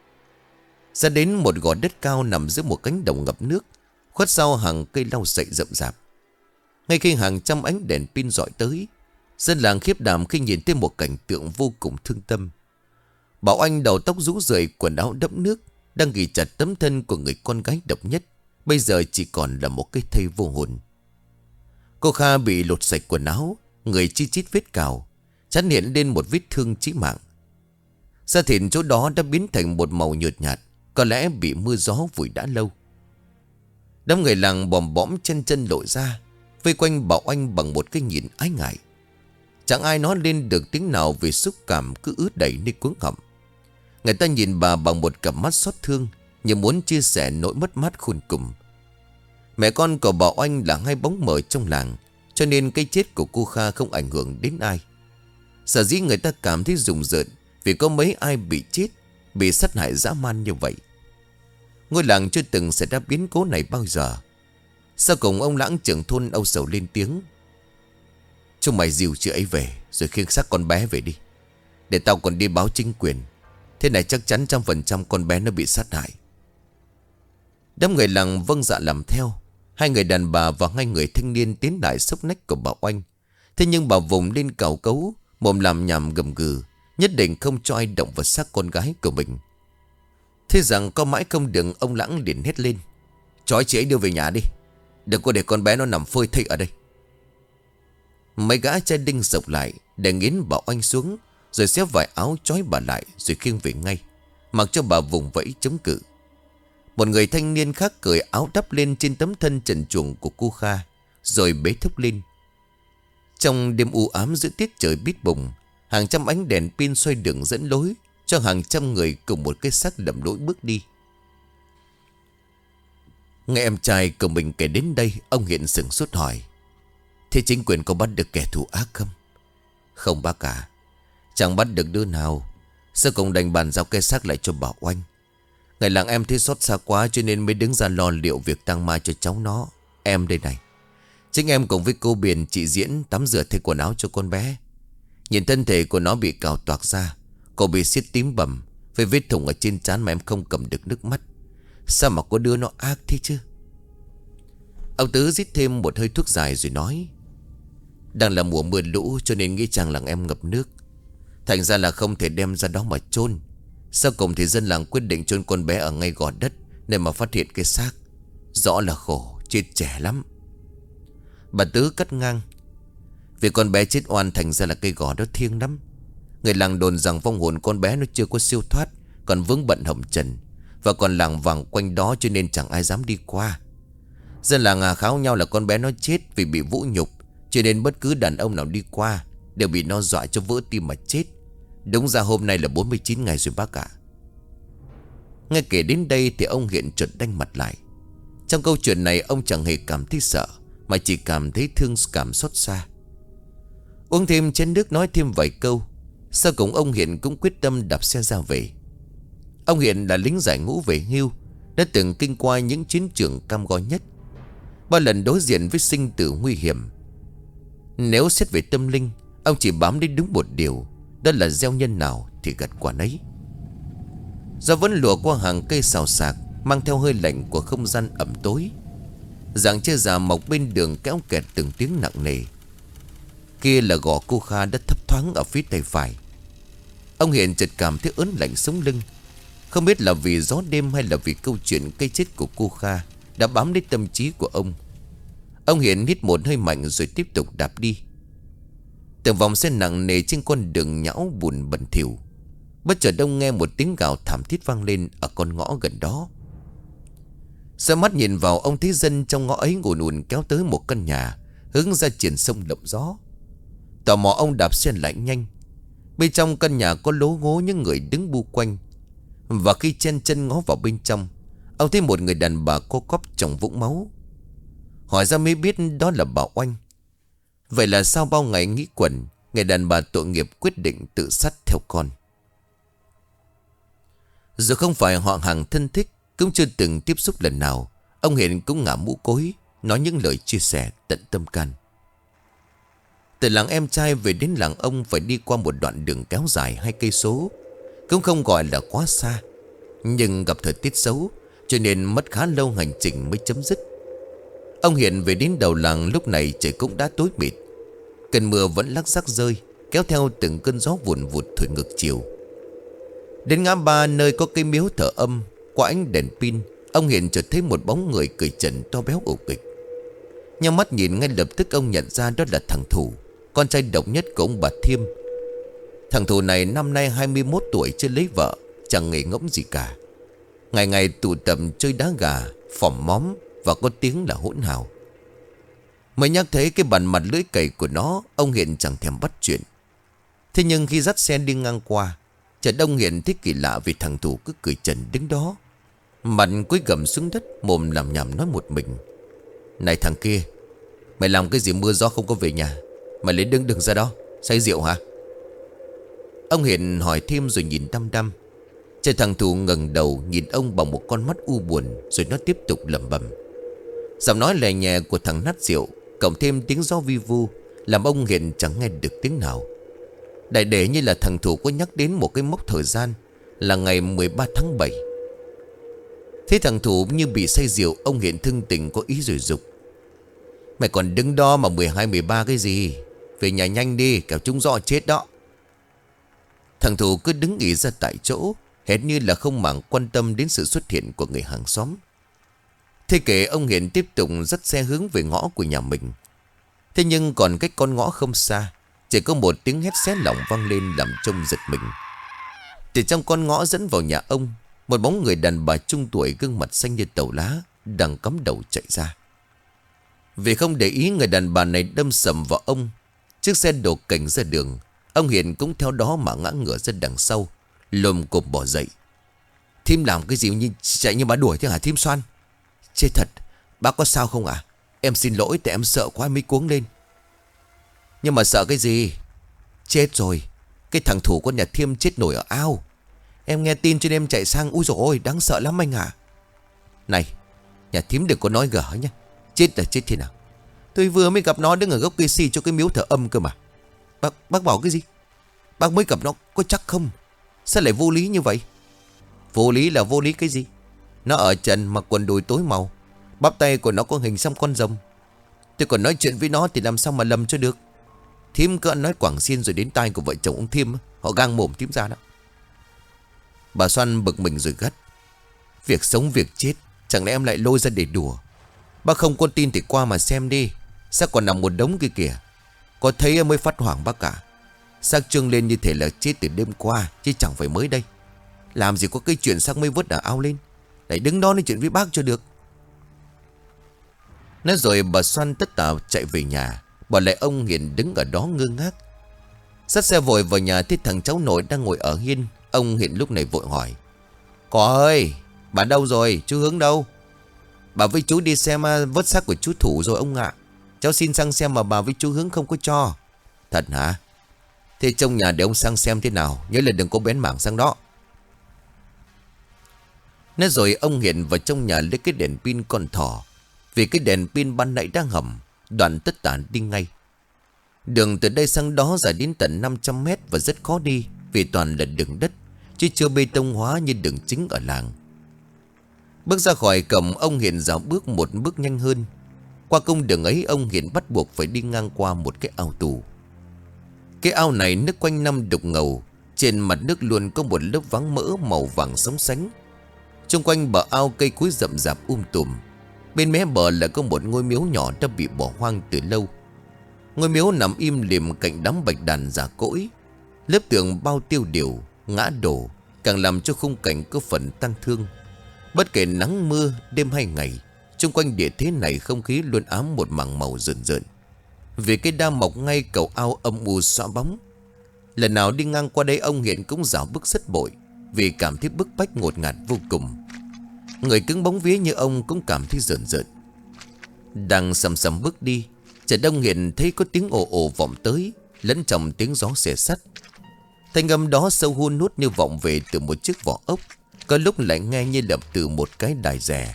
Ra đến một gò đất cao nằm giữa một cánh đồng ngập nước, khuất sau hàng cây lau sậy rậm rạp. Ngay khi hàng trăm ánh đèn pin rọi tới, dân làng khiếp đảm khi nhìn thấy một cảnh tượng vô cùng thương tâm. Bảo Anh đầu tóc rũ rượi, quần áo đẫm nước, đang ghì chặt tấm thân của người con gái độc nhất, bây giờ chỉ còn là một cái thây vô hồn. Cô Kha bị lột sạch quần áo, người chi chít vết cào, trán hiện lên một vết thương chí mạng. Da thịt chỗ đó đã biến thành một màu nhợt nhạt, có lẽ bị mưa gió vùi đã lâu. Đám người làng bòm bõm chân chân lội ra, vây quanh Bảo Anh bằng một cái nhìn ái ngại. Chẳng ai nói lên được tiếng nào vì xúc cảm cứ ứ đầy nơi cuống họng. Người ta nhìn bà bằng một cặp mắt xót thương, như muốn chia sẻ nỗi mất mát khôn cùng. Mẹ con của Bảo Anh là hai bóng mờ trong làng, cho nên cái chết của cô Kha không ảnh hưởng đến ai. Sở dĩ người ta cảm thấy rùng rợn vì có mấy ai bị chết, bị sát hại dã man như vậy. Ngôi làng chưa từng xảy ra biến cố này bao giờ. Sau cùng ông Lãng trưởng thôn âu sầu lên tiếng: "Chúng mày dìu chị ấy về, rồi khiêng xác con bé về đi, để tao còn đi báo chính quyền. Thế này chắc chắn 100% con bé nó bị sát hại." Đám người làng vâng dạ làm theo. Hai người đàn bà và hai người thanh niên tiến lại xốc nách của bà Oanh. Thế nhưng bà vùng lên cào cấu, mồm làm nhảm gầm gừ, nhất định không cho ai động vào xác con gái của mình. Thế rằng có mãi không được, ông Lãng liền hét lên: "Trói chị ấy đưa về nhà đi, đừng có để con bé nó nằm phơi thây ở đây." Mấy gã trai đinh sộc lại để nghiến bà Oanh xuống, rồi xếp vải áo trói bà lại, rồi khiêng về ngay, mặc cho bà vùng vẫy chống cự. Một người thanh niên khác cởi áo đắp lên trên tấm thân trần truồng của cô Kha, rồi bế thúc lên. Trong đêm u ám giữa tiết trời bít bùng, hàng trăm ánh đèn pin xoay đường dẫn lối cho hàng trăm người cùng một cái xác lầm lỗi bước đi. Nghe em trai của mình kể đến đây, ông Hiện sửng sốt hỏi: "Thế chính quyền có bắt được kẻ thù ác không?" "Không bác cả, chẳng bắt được đứa nào. Sao cùng đành bàn giao cái xác lại cho bà Oanh. Ngày làng em thấy xót xa quá cho nên mới đứng ra lo liệu việc tang mai cho cháu nó. Em đây này, chính em cùng với cô Biển, chị Diễn tắm rửa thay quần áo cho con bé. Nhìn thân thể của nó bị cào toạc ra, cổ bị xiết tím bầm, với vết thủng ở trên trán mà em không cầm được nước mắt. Sao mà có đứa nó ác thế chứ?" Ông Tứ rít thêm một hơi thuốc dài rồi nói: "Đang là mùa mưa lũ cho nên nghĩ chàng làng em ngập nước, thành ra là không thể đem ra đó mà chôn. Sau cùng thì dân làng quyết định chôn con bé ở ngay gò đất, để mà phát hiện cái xác. Rõ là khổ, chết trẻ lắm." Bà Tứ cắt ngang: "Vì con bé chết oan thành ra là cây gò đó thiêng lắm. Người làng đồn rằng vong hồn con bé nó chưa có siêu thoát, còn vướng bận hồng trần, và còn làng vàng quanh đó cho nên chẳng ai dám đi qua. Dân làng kháo nhau là con bé nó chết vì bị vũ nhục, cho nên bất cứ đàn ông nào đi qua đều bị nó dọa cho vỡ tim mà chết. Đúng ra hôm nay là 49 ngày rồi bác ạ." Nghe kể đến đây thì ông Hiện chợt đanh mặt lại. Trong câu chuyện này ông chẳng hề cảm thấy sợ, mà chỉ cảm thấy thương cảm xót xa. Uống thêm chén nước nói thêm vài câu, sau cùng ông Hiện cũng quyết tâm đạp xe ra về. Ông Hiện là lính giải ngũ về hưu, đã từng kinh qua những chiến trường cam go nhất, bao lần đối diện với sinh tử nguy hiểm. Nếu xét về tâm linh, ông chỉ bám đến đúng một điều, đó là gieo nhân nào thì gặt quả nấy. Do vẫn lùa qua hàng cây xào xạc, mang theo hơi lạnh của không gian ẩm tối, dạng chơi già mọc bên đường kéo kẹt từng tiếng nặng nề. Kia là gò cô Kha đã thấp thoáng ở phía tay phải. Ông Hiện chợt cảm thấy ớn lạnh sống lưng, không biết là vì gió đêm hay là vì câu chuyện cây chết của cô Kha đã bám đến tâm trí của ông. Ông Hiện hít một hơi mạnh rồi tiếp tục đạp đi. Từng vòng xe nặng nề trên con đường nhão bùn bẩn thỉu, bất chợt ông nghe một tiếng gào thảm thiết vang lên ở con ngõ gần đó. Sau mắt nhìn vào, ông thấy dân trong ngõ ấy ùn ùn kéo tới một căn nhà hướng ra triển sông động gió. Tò mò ông đạp xe lại nhanh. Bên trong căn nhà có lố ngố những người đứng bu quanh, và khi chen chân ngó vào bên trong, ông thấy một người đàn bà co quắp trong vũng máu. Hỏi ra mới biết đó là bà Oanh. Vậy là sau bao ngày nghĩ quẩn, người đàn bà tội nghiệp quyết định tự sát theo con. Dù không phải họ hàng thân thích, cũng chưa từng tiếp xúc lần nào, ông Hiện cũng ngả mũ cối, nói những lời chia sẻ tận tâm can. Từ làng em trai về đến làng ông phải đi qua một đoạn đường kéo dài 2 cây số, cũng không gọi là quá xa, nhưng gặp thời tiết xấu cho nên mất khá lâu hành trình mới chấm dứt. Ông Hiện về đến đầu làng lúc này trời cũng đã tối mịt. Cơn mưa vẫn lắc rắc rơi, kéo theo từng cơn gió vùn vụt thổi ngược chiều. Đến ngã ba nơi có cây miếu thờ âm, qua ánh đèn pin, ông Hiện chợt thấy một bóng người cởi trần to béo ổ kịch. Nhắm mắt nhìn ngay lập tức ông nhận ra đó là thằng Thủ, con trai độc nhất của ông bà Thiêm. Thằng Thủ này năm nay 21 tuổi, chưa lấy vợ, chẳng nghề ngỗng gì cả. Ngày ngày tụ tập chơi đá gà, phỏm móm, và có tiếng là hỗn hào. Mới nhắc thấy cái bàn mặt lưỡi cày của nó, ông Hiện chẳng thèm bắt chuyện. Thế nhưng khi dắt xe đi ngang qua, chợt ông Hiện thấy kỳ lạ vì thằng Thủ cứ cười trần đứng đó, mặt cúi gằm xuống đất, mồm làm nhảm nói một mình: "Này thằng kia, mày làm cái gì mưa gió không có về nhà? Mày lấy đứng đừng ra đó, say rượu hả?" Ông Hiện hỏi thêm rồi nhìn đăm đăm. Trời thằng Thủ ngẩng đầu nhìn ông bằng một con mắt u buồn, rồi nó tiếp tục lẩm bẩm. Giọng nói lè nhẹ của thằng nát rượu cộng thêm tiếng gió vi vu làm ông Hiền chẳng nghe được tiếng nào. Đại để như là thằng Thủ có nhắc đến một cái mốc thời gian là ngày 13 tháng 7. Thế thằng Thủ như bị say rượu, ông Hiền thưng tình có ý rồi dục. Mày còn đứng đó mà 12, 13 cái gì? Về nhà nhanh đi, kẻo chúng dọ chết đó. Thằng Thủ cứ đứng nghỉ ra tại chỗ, hệt như là không màng quan tâm đến sự xuất hiện của người hàng xóm. Thế kể ông Hiền tiếp tục dắt xe hướng về ngõ của nhà mình. Thế nhưng còn cách con ngõ không xa, chỉ có một tiếng hét xé lòng vang lên làm trông giật mình. Từ trong con ngõ dẫn vào nhà ông, một bóng người đàn bà trung tuổi gương mặt xanh như tàu lá đang cắm đầu chạy ra. Vì không để ý người đàn bà này đâm sầm vào ông, chiếc xe đổ cảnh ra đường. Ông Hiền cũng theo đó mà ngã ngửa ra đằng sau, lồm cồm bỏ dậy. Thím làm cái gì như chạy như bà đuổi thế hả thím Xoan? Chết thật, bác có sao không ạ? Em xin lỗi tại em sợ quá mới cuống lên. Nhưng mà sợ cái gì? Chết rồi, cái thằng Thủ con nhà Thiêm chết nổi ở ao. Em nghe tin cho nên em chạy sang. Úi dồi ôi, đáng sợ lắm anh ạ. Này, nhà thím đừng có nói gở nhá. Chết là chết thế nào? Tôi vừa mới gặp nó đứng ở gốc cây si cho cái miếu thờ âm cơ mà. Bác bảo cái gì? Bác mới gặp nó có chắc không? Sao lại vô lý như vậy? Vô lý là vô lý cái gì? Nó ở trần mặc quần đùi tối màu, bắp tay của nó có hình xăm con rồng. Tôi còn nói chuyện với nó thì làm sao mà lầm cho được. Thím cứ nói quảng xiên rồi đến tai của vợ chồng ông Thiêm, họ gang mồm thím ra đó. Bà Xoan bực mình rồi gắt. Việc sống việc chết, chẳng lẽ em lại lôi ra để đùa? Bác không có tin thì qua mà xem đi. Sao còn nằm một đống kia kìa? Có thấy em mới phát hoảng bác cả. Xác trương lên như thể là chết từ đêm qua, chứ chẳng phải mới đây. Làm gì có cái chuyện xác mới vớt ở ao lên, lại đứng đó nói chuyện với bác cho được. Nói rồi bà Xoan tất tả chạy về nhà, bỏ lại ông Hiền đứng ở đó ngơ ngác. Dắt xe vội vào nhà thấy thằng cháu nội đang ngồi ở hiên. Ông Hiền lúc này vội hỏi. Có ơi, bà đâu rồi, chú Hướng đâu? Bà với chú đi xem vớt xác của chú Thủ rồi ông ạ. Cháu xin sang xem mà bà với chú Hướng không có cho. Thật hả? Thế trong nhà để ông sang xem thế nào, nhớ là đừng có bén mảng sang đó. Nói rồi ông Hiền vào trong nhà lấy cái đèn pin con thỏ. Vì cái đèn pin ban nãy đang hầm, Đoàn tất tả đi ngay. Đường từ đây sang đó dài đến tận 500 mét và rất khó đi, vì toàn là đường đất, chứ chưa bê tông hóa như đường chính ở làng. Bước ra khỏi cổng, ông Hiền dạo bước một bước nhanh hơn. Qua cung đường ấy, ông Hiền bắt buộc phải đi ngang qua một cái ao tù. Cái ao này nước quanh năm đục ngầu, trên mặt nước luôn có một lớp váng mỡ màu vàng sóng sánh. Xung quanh bờ ao cây cối rậm rạp tùm. Bên mé bờ là có một ngôi miếu nhỏ đã bị bỏ hoang từ lâu. Ngôi miếu nằm im lìm cạnh đám bạch đàn già cỗi. Lớp tường bao tiêu điều, ngã đổ, càng làm cho khung cảnh có phần tang thương. Bất kể nắng mưa, đêm hay ngày, xung quanh địa thế này không khí luôn ám một mảng màu rợn rợn. Vì cái đa mọc ngay cầu ao âm u xõa bóng. Lần nào đi ngang qua đây ông Hiền cũng dạo bước rất bội, vì cảm thấy bức bách ngột ngạt vô cùng. Người cứng bóng vía như ông cũng cảm thấy rợn rợn. Đang sầm sầm bước đi, chợt ông Hiền thấy có tiếng ồ ồ vọng tới, lẫn trong tiếng gió xẻ sắt. Thanh âm đó sâu hun hút như vọng về từ một chiếc vỏ ốc, có lúc lại nghe như đập từ một cái đài rè.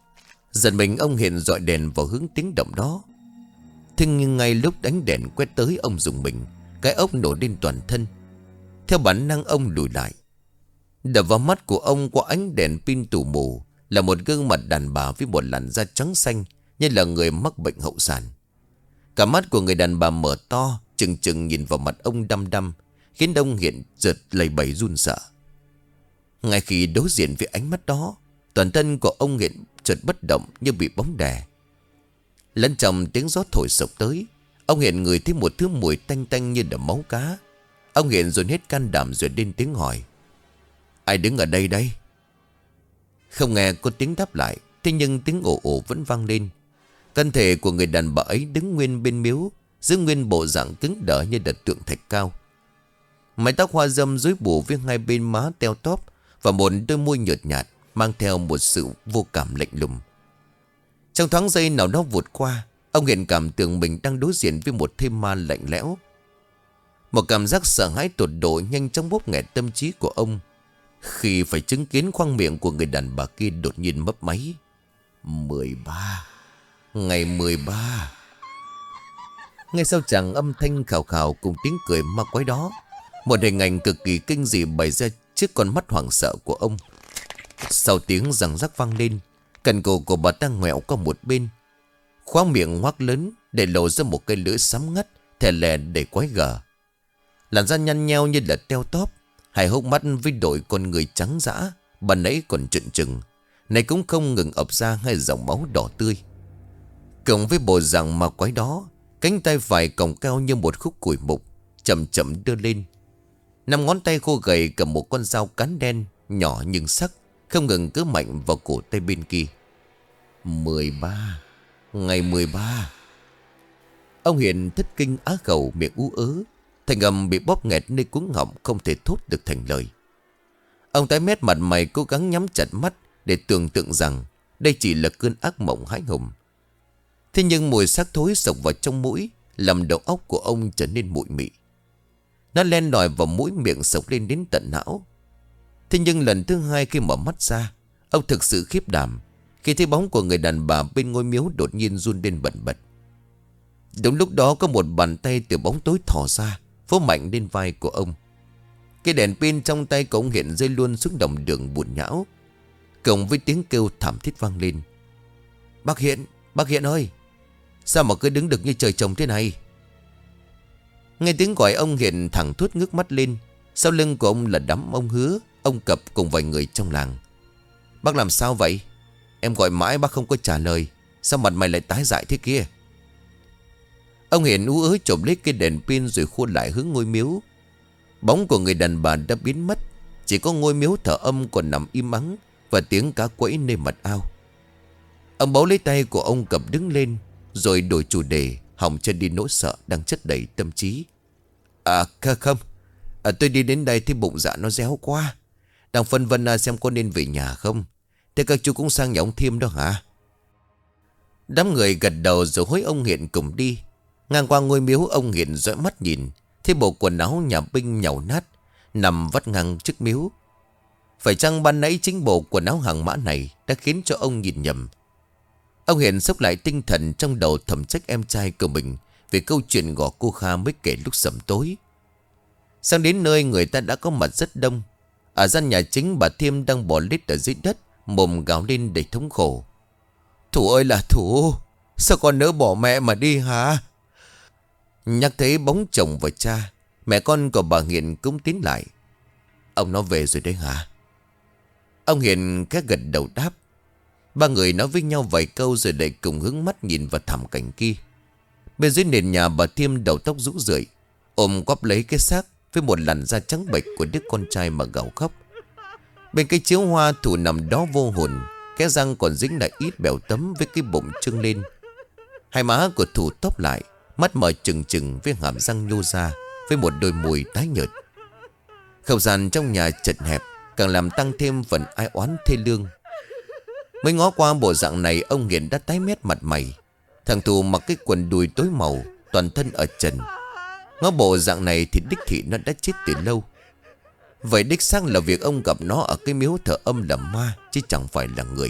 Dần mình ông Hiền dọi đèn vào hướng tiếng động đó. Thế nhưng ngay lúc ánh đèn quét tới, ông rùng mình, cái ốc nổ lên toàn thân. Theo bản năng ông lùi lại. Đập vào mắt của ông qua ánh đèn pin tù mù là một gương mặt đàn bà với một làn da trắng xanh, như là người mắc bệnh hậu sản. Cả mắt của người đàn bà mở to, trừng trừng nhìn vào mặt ông đăm đăm, khiến ông Hiền giật lầy bầy run sợ. Ngay khi đối diện với ánh mắt đó, toàn thân của ông Hiền chợt bất động như bị bóng đè. Lẫn trong tiếng gió thổi sộc tới, ông Hiền ngửi thấy một thứ mùi tanh tanh như là máu cá. Ông Hiền dồn hết can đảm rồi lên tiếng hỏi. Ai đứng ở đây đây? Không nghe có tiếng đáp lại, thế nhưng tiếng ồ ồ vẫn vang lên. Thân thể của người đàn bà ấy đứng nguyên bên miếu, giữ nguyên bộ dạng cứng đờ như đợt tượng thạch cao. Mái tóc hoa râm rối bù với hai bên má teo tóp và một đôi môi nhợt nhạt, mang theo một sự vô cảm lạnh lùng. Trong thoáng giây nào đó vụt qua, ông Hiền cảm tưởng mình đang đối diện với một thây ma lạnh lẽo. Một cảm giác sợ hãi tột độ nhanh chóng bóp nghẹt tâm trí của ông. khi phải chứng kiến khoang miệng của người đàn bà kia đột nhiên mấp máy. 13. Ngày 13. Ngay sau chàng âm thanh khào khào cùng tiếng cười ma quái đó, một hình ảnh cực kỳ kinh dị bày ra trước con mắt hoảng sợ của ông. Sau tiếng răng rắc vang lên, cần cổ của bà ta ngoẹo qua một bên, khoang miệng ngoác lớn để lộ ra một cây lưỡi sám ngắt thè lè để quái gở. Làn da nhăn nheo như là teo tóp, hai hốc mắt với đôi con người trắng dã, ban nãy còn trợn trừng, này cũng không ngừng ập ra hai dòng máu đỏ tươi. Cộng với bộ dạng ma quái đó, cánh tay phải còng cao như một khúc củi mục, chậm chậm đưa lên. 5 ngón tay khô gầy cầm một con dao cán đen, nhỏ nhưng sắc, không ngừng cứ mạnh vào cổ tay bên kia. 13. Ngày 13. Ông Hiền thất kinh á khẩu, miệng ú ớ, thành âm bị bóp nghẹt nơi cuống họng, không thể thốt được thành lời. Ông tái mét mặt mày, cố gắng nhắm chặt mắt để tưởng tượng rằng đây chỉ là cơn ác mộng hãi hùng. Thế nhưng mùi xác thối sộc vào trong mũi, làm đầu óc của ông trở nên bụi mị. Nó len lỏi vào mũi miệng, sộc lên đến tận não. Thế nhưng lần thứ hai khi mở mắt ra, ông thực sự khiếp đảm khi thấy bóng của người đàn bà bên ngôi miếu đột nhiên run lên bần bật. Đúng lúc đó có một bàn tay từ bóng tối thò ra, vỗ mạnh lên vai của ông. Cái đèn pin trong tay của ông Hiện rơi luôn xuống đồng đường bùn nhão, cộng với tiếng kêu thảm thiết vang lên. Bác Hiện ơi, sao mà cứ đứng được như trời trồng thế này? Nghe tiếng gọi, ông Hiện thẳng thốt ngước mắt lên. Sau lưng của ông là đám ông Hứa, ông Cập cùng vài người trong làng. Bác làm sao vậy? Em gọi mãi bác không có trả lời. Sao mặt mày lại tái dại thế kia? Ông Hiện ú ớ chộp lấy cái đèn pin rồi khua lại hướng ngôi miếu. Bóng của người đàn bà đã biến mất, chỉ có ngôi miếu thờ âm còn nằm im ắng và tiếng cá quẫy nơi mặt ao. Ông bấu lấy tay của ông Cập đứng lên, rồi đổi chủ đề, hòng chân đi nỗi sợ đang chất đầy tâm trí. Không, tôi đi đến đây thấy bụng dạ nó réo quá, đang phân vân xem có nên về nhà không. Thế các chú cũng sang nhà ông Thiêm đó hả? Đám người gật đầu rồi hối ông Hiện cùng đi. Ngang qua ngôi miếu, ông Hiện dõi mắt nhìn thấy bộ quần áo nhà binh nhàu nát nằm vắt ngang trước miếu. Phải chăng ban nãy chính bộ quần áo hàng mã này đã khiến cho ông nhìn nhầm? Ông Hiện xốc lại tinh thần, trong đầu thầm trách em trai của mình về câu chuyện gõ cô Kha mới kể lúc sẩm tối. Sang đến nơi, người ta đã có mặt rất đông. Ở gian nhà chính, bà Thiêm đang bò lết ở dưới đất, mồm gào lên đầy thống khổ. Thủ ơi là Thủ, sao con nỡ bỏ mẹ mà đi hả? Nhắc thấy bóng chồng và cha, mẹ con của bà Hiền cũng tiến lại. Ông nó về rồi đấy hả? Ông Hiền khẽ gật đầu đáp. Ba người nói với nhau vài câu rồi lại cùng hướng mắt nhìn vào thảm cảnh kia. Bên dưới nền nhà, bà Thiêm đầu tóc rũ rượi, ôm quắp lấy cái xác với một làn da trắng bệch của đứa con trai mà gào khóc. Bên cái chiếu hoa, Thủ nằm đó vô hồn, cái răng còn dính lại ít bèo tấm với cái bụng trương lên. Hai má của Thủ tóc lại, mắt mở trừng trừng với hàm răng nhô ra, với một đôi môi tái nhợt. Không gian trong nhà chật hẹp, càng làm tăng thêm phần ai oán thê lương. Mới ngó qua bộ dạng này, ông Hiền đã tái mét mặt mày. Thằng Thủ mặc cái quần đùi tối màu, toàn thân ở trần. Ngó bộ dạng này thì đích thị nó đã chết từ lâu. Vậy đích xác là việc ông gặp nó ở cái miếu thờ âm là ma, chứ chẳng phải là người.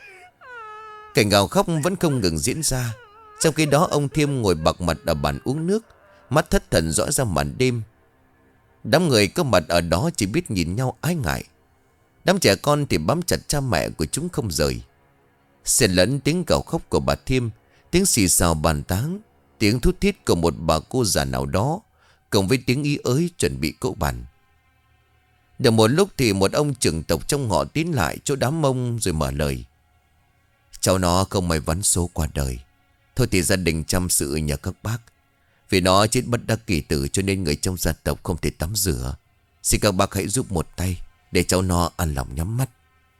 Cảnh gào khóc vẫn không ngừng diễn ra. Trong khi đó, ông Thiêm ngồi bạc mặt ở bàn uống nước, mắt thất thần dõi ra màn đêm. Đám người có mặt ở đó chỉ biết nhìn nhau ái ngại. Đám trẻ con thì bám chặt cha mẹ của chúng không rời. Xen lẫn tiếng gào khóc của bà Thiêm, tiếng xì xào bàn tán, tiếng thút thít của một bà cô già nào đó, cộng với tiếng ý ới chuẩn bị cỗ bàn. Được một lúc thì một ông trưởng tộc trong họ tiến lại chỗ đám Mông rồi mở lời. Cháu nó không may mắn số qua đời. Thôi thì gia đình chăm sự nhờ các bác. Vì nó chết bất đắc kỳ tử, cho nên người trong gia tộc không thể tắm rửa. Xin các bác hãy giúp một tay để cháu nó an lòng nhắm mắt.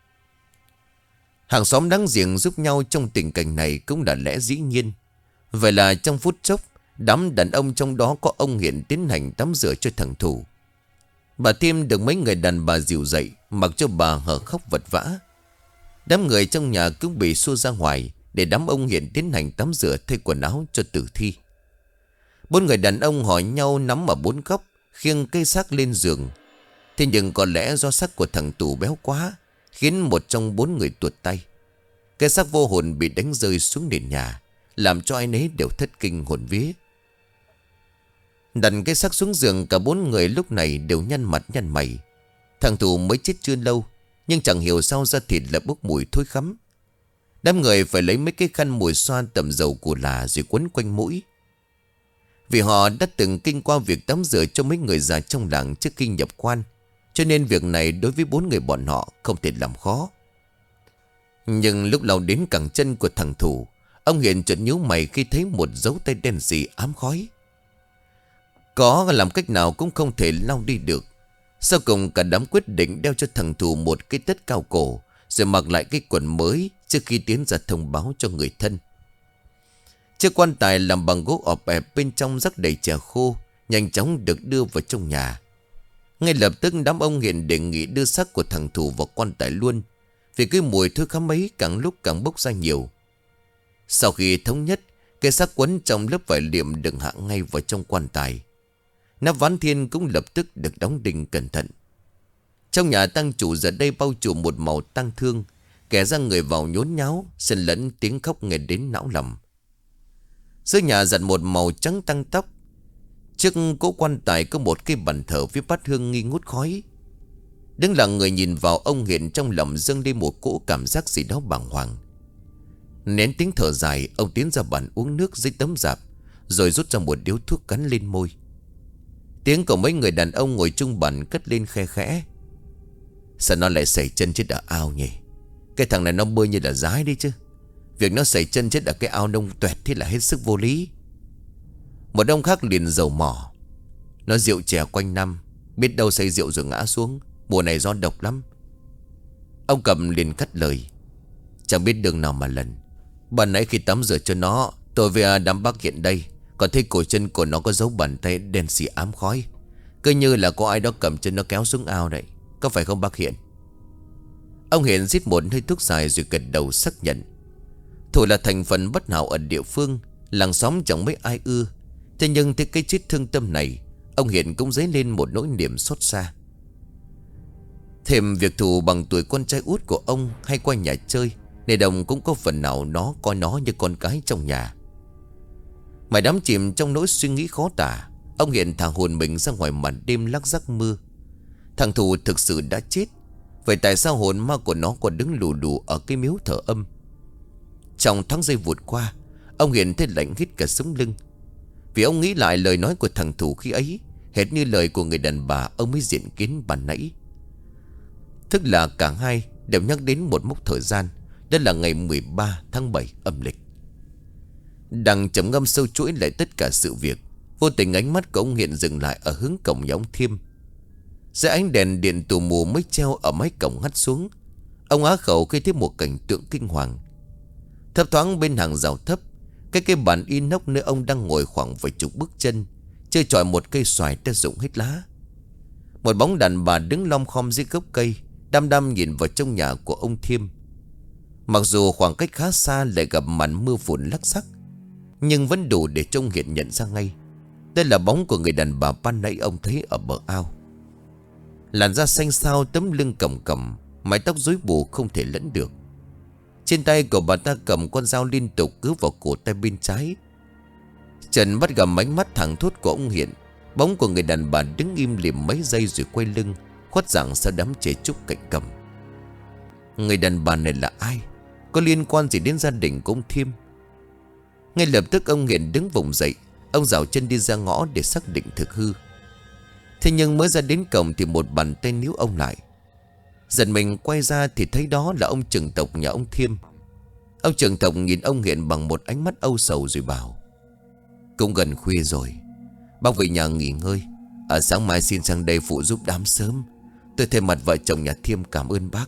Hàng xóm láng giềng giúp nhau trong tình cảnh này cũng là lẽ dĩ nhiên. Vậy là trong phút chốc, đám đàn ông trong đó có ông Hiện tiến hành tắm rửa cho thằng Thủ. Bà Thiêm được mấy người đàn bà dìu dậy, mặc cho bà hở khóc vật vã. Đám người trong nhà cũng bị xua ra ngoài để đám ông Hiện tiến hành tắm rửa thay quần áo cho tử thi. 4 người đàn ông hỏi nhau nắm ở 4 góc, khiêng cây xác lên giường. Thế nhưng có lẽ do xác của thằng Tù béo quá, khiến một trong 4 người tuột tay. Cái xác vô hồn bị đánh rơi xuống nền nhà, làm cho ai nấy đều thất kinh hồn vía. Đặt cái xác xuống giường, cả 4 người lúc này đều nhăn mặt nhăn mày. Thằng Tù mới chết chưa lâu, nhưng chẳng hiểu sao da thịt lại bốc mùi thối khắm. Đám người phải lấy mấy cái khăn mùi xoa tẩm dầu cù là rồi quấn quanh mũi. Vì họ đã từng kinh qua việc tắm rửa cho mấy người già trong làng trước khi nhập quan, cho nên việc này đối với 4 người bọn họ không thể làm khó. Nhưng lúc lao đến cẳng chân của thằng Thủ, ông Hiền chợt nhíu mày khi thấy một dấu tay đen sì ám khói. Có làm cách nào cũng không thể lao đi được. Sau cùng cả đám quyết định đeo cho thằng Thủ một cái tất cao cổ, rồi mặc lại cái quần mới trước khi tiến ra thông báo cho người thân. Chiếc quan tài làm bằng gỗ ọp ẹp, bên trong rắc đầy chè khô, nhanh chóng được đưa vào trong nhà. Ngay lập tức đám ông Hiền đề nghị đưa xác của thằng Thủ vào quan tài luôn, vì cái mùi thối khắm ấy càng lúc càng bốc ra nhiều. Sau khi thống nhất, cái xác quấn trong lớp vải liệm được hạ ngay vào trong quan tài. Nắp ván thiên cũng lập tức được đóng đinh cẩn thận. Trong nhà tang chủ giờ đây bao trùm một màu tang thương, kẻ ra người vào nhốn nháo, xen lẫn tiếng khóc nghe đến não lòng. Dưới nhà giặt một màu trắng tăng tóc. Trước cỗ quan tài có một cái bàn thờ với bát hương nghi ngút khói. Đứng lặng người nhìn vào, ông Hiền trong lòng dâng lên một cỗ cảm giác gì đó bàng hoàng. Nén tiếng thở dài, ông tiến ra bàn uống nước dưới tấm rạp, rồi rút ra một điếu thuốc cắn lên môi. Tiếng của mấy người đàn ông ngồi chung bàn cất lên khe khẽ. Sao nó lại sẩy chân chết ở ao nhỉ? Cái thằng này nó bơi như là dái đi chứ. Việc nó sẩy chân chết ở cái ao nông tuẹt thì là hết sức vô lý. Một ông khác liền dầu mỏ. Nó rượu chè quanh năm, biết đâu say rượu rồi ngã xuống. Mùa này gió độc lắm. Ông Cầm liền cắt lời. Chẳng biết đường nào mà lần. Ban nãy khi tắm rửa cho nó, tôi với đám bác hiện đây, còn thấy cổ chân của nó có dấu bàn tay đen xì ám khói. Cứ như là có ai đó cầm chân nó kéo xuống ao đấy. Có phải không bác Hiện? Ông Hiện rít một hơi thuốc dài rồi gật đầu xác nhận. Thủ là thành phần bất hảo ở địa phương, làng xóm chẳng mấy ai ưa. Thế nhưng thấy cái chết thương tâm này, ông Hiện cũng dấy lên một nỗi niềm xót xa. Thêm việc Thủ bằng tuổi con trai út của ông hay qua nhà chơi, nên đồng cũng có phần nào nó coi nó như con cái trong nhà. Mày đắm chìm trong nỗi suy nghĩ khó tả, ông Hiện thả hồn mình ra ngoài màn đêm lắc rắc mưa. Thằng Thủ thực sự đã chết, vậy tại sao hồn ma của nó còn đứng lù đù ở cái miếu thờ âm? Trong tháng giây vụt qua, ông Hiện thấy lạnh hít cả sống lưng. Vì ông nghĩ lại lời nói của thằng Thủ khi ấy, hệt như lời của người đàn bà ông mới diện kiến ban nãy. Tức là cả hai đều nhắc đến một mốc thời gian. Đó là ngày 13 tháng 7 âm lịch. Đang trầm ngâm sâu chuỗi lại tất cả sự việc, vô tình ánh mắt của ông Hiện dừng lại ở hướng cổng nhà ông Thiêm. Dưới ánh đèn điện tù mù mới treo ở mái cổng hắt xuống, ông á khẩu khi thấy một cảnh tượng kinh hoàng. Thấp thoáng bên hàng rào thấp, cái bàn inox nơi ông đang ngồi khoảng vài chục bước chân, chơi chọi một cây xoài đã rụng hết lá. Một bóng đàn bà đứng lom khom dưới gốc cây, đăm đăm nhìn vào trong nhà của ông Thiêm. Mặc dù khoảng cách khá xa lại gặp màn mưa phùn lắc xắc, nhưng vẫn đủ để trông Hiện nhận ra ngay. Đây là bóng của người đàn bà ban nãy ông thấy ở bờ ao. Làn da xanh xao, tấm lưng còng còng, mái tóc rối bù không thể lẫn được. Trên tay của bà ta cầm con dao liên tục cứ vào cổ tay bên trái. Trần bắt gặp ánh mắt thẳng thốt của ông Hiện. Bóng của người đàn bà đứng im lìm mấy giây rồi quay lưng, khuất dạng sau đám trẻ trúc cạnh cầm. Người đàn bà này là ai? Có liên quan gì đến gia đình của ông Thiêm? Ngay lập tức ông Hiện đứng vùng dậy. Ông dạo chân đi ra ngõ để xác định thực hư. Thế nhưng mới ra đến cổng thì một bàn tay níu ông lại. Dần mình quay ra thì thấy đó là ông trưởng tộc nhà ông Thiêm. Ông trưởng tộc nhìn ông Hiện bằng một ánh mắt âu sầu rồi bảo: cũng gần khuya rồi, bác về nhà nghỉ ngơi. Sáng mai xin sang đây phụ giúp đám sớm. Tôi thay mặt vợ chồng nhà Thiêm cảm ơn bác.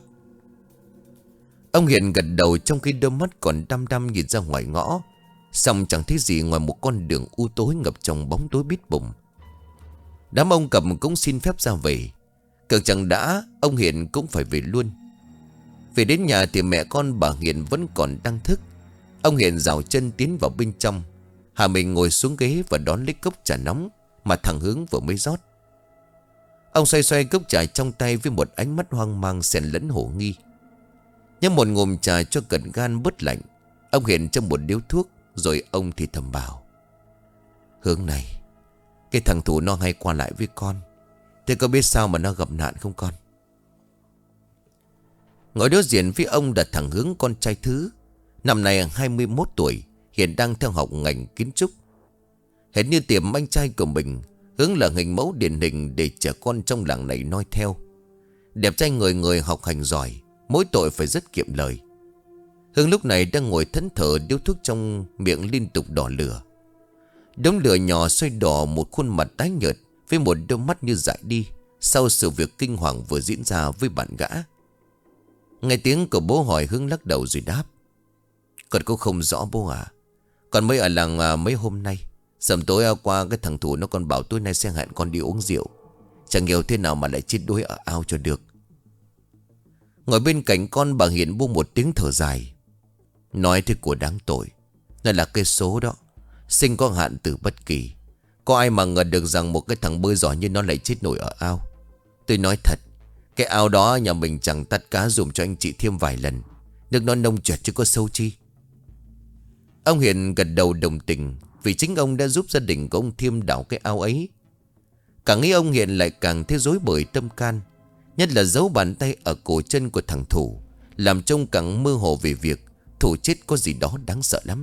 Ông Hiện gật đầu trong khi đôi mắt còn đăm đăm nhìn ra ngoài ngõ. Xong chẳng thấy gì ngoài một con đường u tối ngập trong bóng tối bít bùng. Đám ông Cầm cũng xin phép ra về. Cực chẳng đã, ông Hiện cũng phải về luôn. Về đến nhà thì mẹ con bà Hiện vẫn còn đang thức. Ông Hiện rào chân tiến vào bên trong. Hà mình ngồi xuống ghế và đón lấy cốc trà nóng mà thằng Hướng vừa mới rót. Ông xoay xoay cốc trà trong tay với một ánh mắt hoang mang xen lẫn hổ nghi. Nhấp một ngụm trà cho cận gan bớt lạnh, ông hiện trong một điếu thuốc. Rồi ông thì thầm bảo: Hướng này, cái thằng Thủ nó hay qua lại với con. Thế có biết sao mà nó gặp nạn không con? Ngồi đối diện với ông là thằng Hướng, con trai thứ. Năm nay 21 tuổi, hiện đang theo học ngành kiến trúc. Hệt như tiệm anh trai của mình, Hướng là hình mẫu điển hình để trẻ con trong làng này noi theo. Đẹp trai người người, học hành giỏi, mỗi tội phải rất kiệm lời. Hướng lúc này đang ngồi thẫn thờ, điếu thuốc trong miệng liên tục đỏ lửa. Đống lửa nhỏ xoay đỏ một khuôn mặt tái nhợt với một đôi mắt như dại đi sau sự việc kinh hoàng vừa diễn ra với bạn gã. Nghe tiếng của bố hỏi, Hướng lắc đầu rồi đáp: Con cũng không rõ bố à. Con mới ở làng mấy hôm nay. Sầm tối qua cái thằng Thủ nó còn bảo tối nay sẽ hẹn con đi uống rượu. Chẳng hiểu thế nào mà lại chết đuối ở ao cho được. Ngồi bên cạnh con, bà Hiền buông một tiếng thở dài. Nói thế của đáng tội. Nó là cái số đó, sinh có hạn từ bất kỳ. Có ai mà ngờ được rằng một cái thằng bơi giỏi như nó lại chết nổi ở ao. Tôi nói thật, cái ao đó nhà mình chẳng tắt cá dùng cho anh chị Thiêm vài lần. Nước nó nông trượt chứ có sâu chi. Ông Hiền gật đầu đồng tình, vì chính ông đã giúp gia đình của ông Thiêm đào cái ao ấy. Càng nghĩ ông Hiền lại càng thấy rối bời tâm can. Nhất là dấu bàn tay ở cổ chân của thằng Thủ, làm trông càng mơ hồ về việc Thủ chết có gì đó đáng sợ lắm.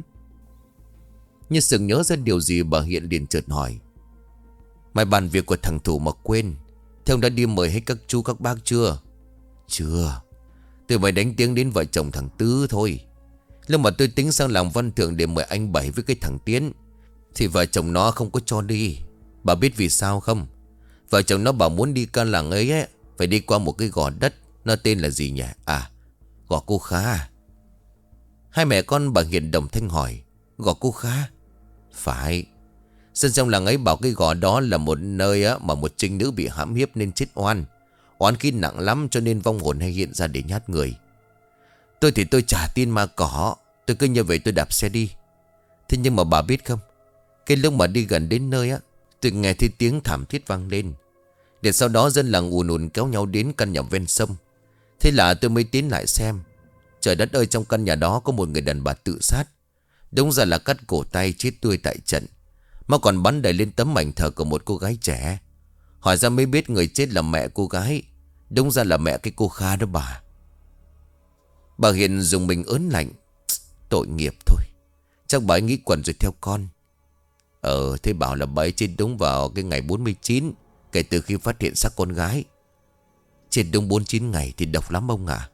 Như sực nhớ ra điều gì, bà Hiện liền chợt hỏi: Mày bàn việc của thằng Thủ mà quên, thế ông đã đi mời hết các chú các bác chưa? Chưa. Tôi mới đánh tiếng đến vợ chồng thằng Tứ thôi. Lúc mà tôi tính sang làm văn thưởng để mời anh Bảy với cái thằng Tiến, thì vợ chồng nó không có cho đi. Bà biết vì sao không? Vợ chồng nó bảo muốn đi ca làng ấy phải đi qua một cái gò đất. Nó tên là gì nhỉ? À, gò Cô Kha. Hai mẹ con bà Hiền đồng thanh hỏi: Gò Cô Kha? Phải. Dân trong làng ấy bảo cái gò đó là một nơi mà một trinh nữ bị hãm hiếp nên chết oan. Oán khí nặng lắm cho nên vong hồn hay hiện ra để nhát người. Tôi thì tôi chả tin ma cỏ. Tôi cứ như vậy tôi đạp xe đi. Thế nhưng mà bà biết không, cái lúc mà đi gần đến nơi tôi nghe thấy tiếng thảm thiết vang lên. Để sau đó dân làng ùn ùn kéo nhau đến căn nhà ven sông. Thế là tôi mới tiến lại xem. Trời đất ơi, trong căn nhà đó có một người đàn bà tự sát. Đúng ra là cắt cổ tay chết tươi tại trận, mà còn bắn đầy lên tấm ảnh thờ của một cô gái trẻ. Hỏi ra mới biết người chết là mẹ cô gái. Đúng ra là mẹ cái cô Kha đó bà. Bà Hiền dùng mình ớn lạnh. Tội nghiệp thôi, chắc bà ấy nghĩ quẩn rồi theo con. Thế bảo là bà ấy chết đúng vào cái ngày 49 kể từ khi phát hiện xác con gái. Chết đúng 49 ngày thì độc lắm ông ạ.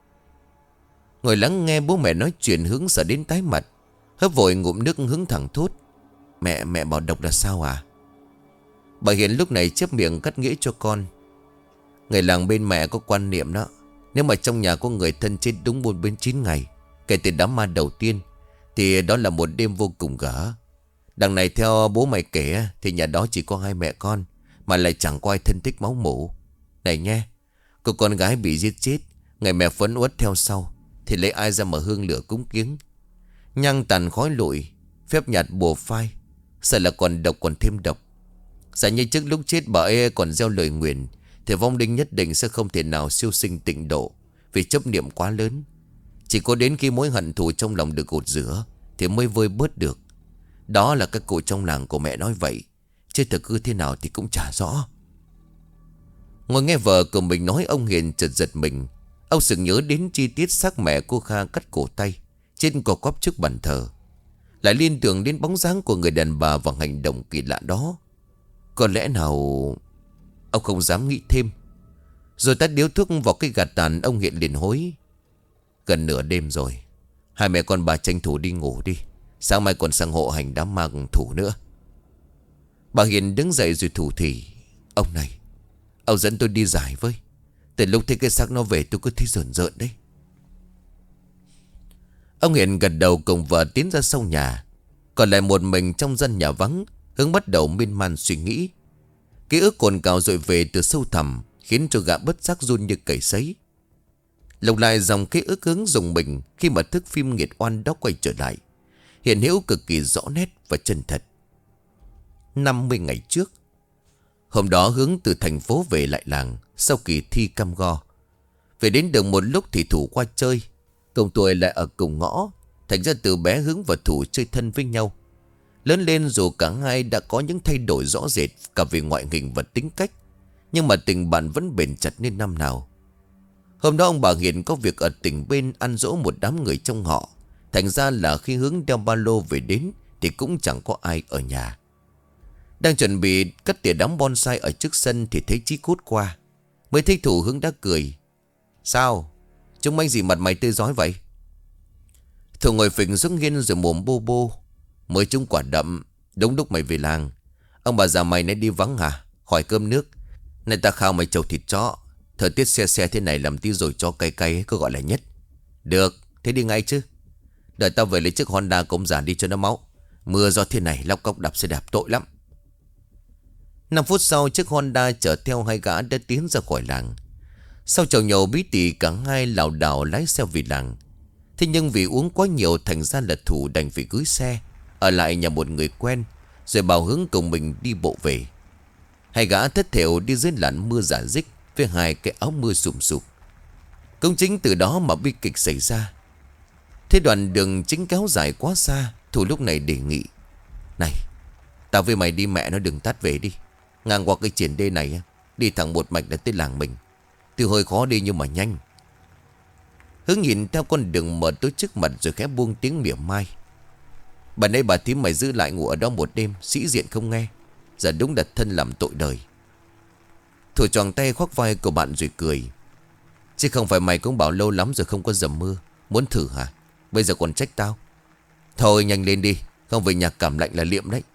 Ngồi lắng nghe bố mẹ nói chuyện, Hướng sợ đến tái mặt. Hớp vội ngụm nước, Hướng thẳng thốt: Mẹ bảo độc là sao à? Bà Hiền lúc này chép miệng cắt nghĩa cho con: Người làng bên mẹ có quan niệm đó, nếu mà trong nhà có người thân chết đúng 49 ngày kể từ đám ma đầu tiên, thì đó là một đêm vô cùng gở. Đằng này theo bố mày kể thì nhà đó chỉ có hai mẹ con, mà lại chẳng có ai thân thích máu mủ. Này nghe, cô con gái bị giết chết, người mẹ phấn uất theo sau, thì lấy ai ra mà hương lửa cúng kiếng. Nhang tàn khói lụi, phép nhạt bùa phai, sợ là còn độc còn thêm độc. Giả như trước lúc chết bà ấy còn gieo lời nguyền, thì vong linh nhất định sẽ không thể nào siêu sinh tịnh độ, vì chấp niệm quá lớn. Chỉ có đến khi mối hận thù trong lòng được gột rửa thì mới vơi bớt được. Đó là các cụ trong làng của mẹ nói vậy, chứ thực hư thế nào thì cũng chả rõ. Ngồi nghe vợ của mình nói, ông Hiền chợt giật mình. Ông sực nhớ đến chi tiết xác mẹ cô Kha cắt cổ tay trên cỏ quắp trước bàn thờ, lại liên tưởng đến bóng dáng của người đàn bà và hành động kỳ lạ đó. Có lẽ nào... Ông không dám nghĩ thêm. Rồi tắt điếu thuốc vào cái gạt tàn, ông Hiện liền hối: Gần nửa đêm rồi, hai mẹ con bà tranh thủ đi ngủ đi, sáng mai còn sang hộ hành đám ma Thủ nữa. Bà Hiền đứng dậy rồi thủ thỉ: Ông này, ông dẫn tôi đi giải với. Từ lúc thấy cái xác nó về tôi cứ thấy rợn rợn đấy. Ông Hiền gật đầu cùng vợ tiến ra sau nhà. Còn lại một mình trong gian nhà vắng, Hướng bắt đầu miên man suy nghĩ. Ký ức cồn cào dội về từ sâu thẳm, khiến cho gã bất giác run như cầy sấy. Lục lại dòng ký ức, Hướng dùng mình khi mà thức phim nghiệt oan đó quay trở lại, hiện hữu cực kỳ rõ nét và chân thật. 50 ngày trước, Hôm đó Hướng từ thành phố về lại làng sau kỳ thi cam go. Về đến được một lúc thì Thủ qua chơi. Cùng tuổi lại ở cùng ngõ, thành ra từ bé Hướng và Thủ chơi thân với nhau. Lớn lên dù cả hai đã có những thay đổi rõ rệt cả về ngoại hình và tính cách, nhưng mà tình bạn vẫn bền chặt như năm nào. Hôm đó ông bà Hiền có việc ở tỉnh bên ăn dỗ một đám người trong họ. Thành ra là khi Hướng đeo ba lô về đến thì cũng chẳng có ai ở nhà. Đang chuẩn bị cất tỉa đám bonsai ở trước sân thì thấy Chí Cút qua. Mới thấy Thủ, Hướng đã cười. Sao? Chúng anh gì mặt mày tươi rói vậy? Thủ ngồi phịch xuống nghiêng rồi mồm bô bô. Mới trúng quả đậm, đúng lúc mày về làng. Ông bà già mày nãy đi vắng hả? Khỏi cơm nước. Này ta khao mày chầu thịt chó. Thời tiết se se thế này làm tí rồi cho cay cay có gọi là nhất. Được, thế đi ngay chứ. Đợi tao về lấy chiếc Honda công già đi cho nó máu. Mưa do thế này lóc cóc đạp xe đạp tội lắm. 5 phút sau chiếc Honda chở theo hai gã đã tiến ra khỏi làng. Sau chầu nhậu bí tỉ cả hai lảo đảo lái xe về làng. Thế nhưng vì uống quá nhiều thành ra là Thủ đành phải gửi xe ở lại nhà một người quen, rồi bảo Hướng cùng mình đi bộ về. Hai gã thất thểu đi dưới làn mưa rả rích với hai cái áo mưa sùm sụp. Cũng chính từ đó mà bi kịch xảy ra. Thế đoạn đường chính kéo dài quá xa, Thủ lúc này đề nghị. Này, tao với mày đi mẹ nó đừng tát về đi. Ngang qua cái triển đê này đi thẳng một mạch đã tới làng mình. Tuy hơi khó đi nhưng mà nhanh. Hướng nhìn theo con đường mở tối trước mặt rồi khẽ buông tiếng mỉa mai. Bà nãy bà thím mày giữ lại ngủ ở đó một đêm, sĩ diện không nghe. Giờ đúng đặt thân làm tội đời. Thủ choàng tay khoác vai của bạn rồi cười. Chứ không phải mày cũng bảo lâu lắm rồi không có dầm mưa. Muốn thử hả? Bây giờ còn trách tao. Thôi nhanh lên đi, không về nhà cảm lạnh là liệm đấy.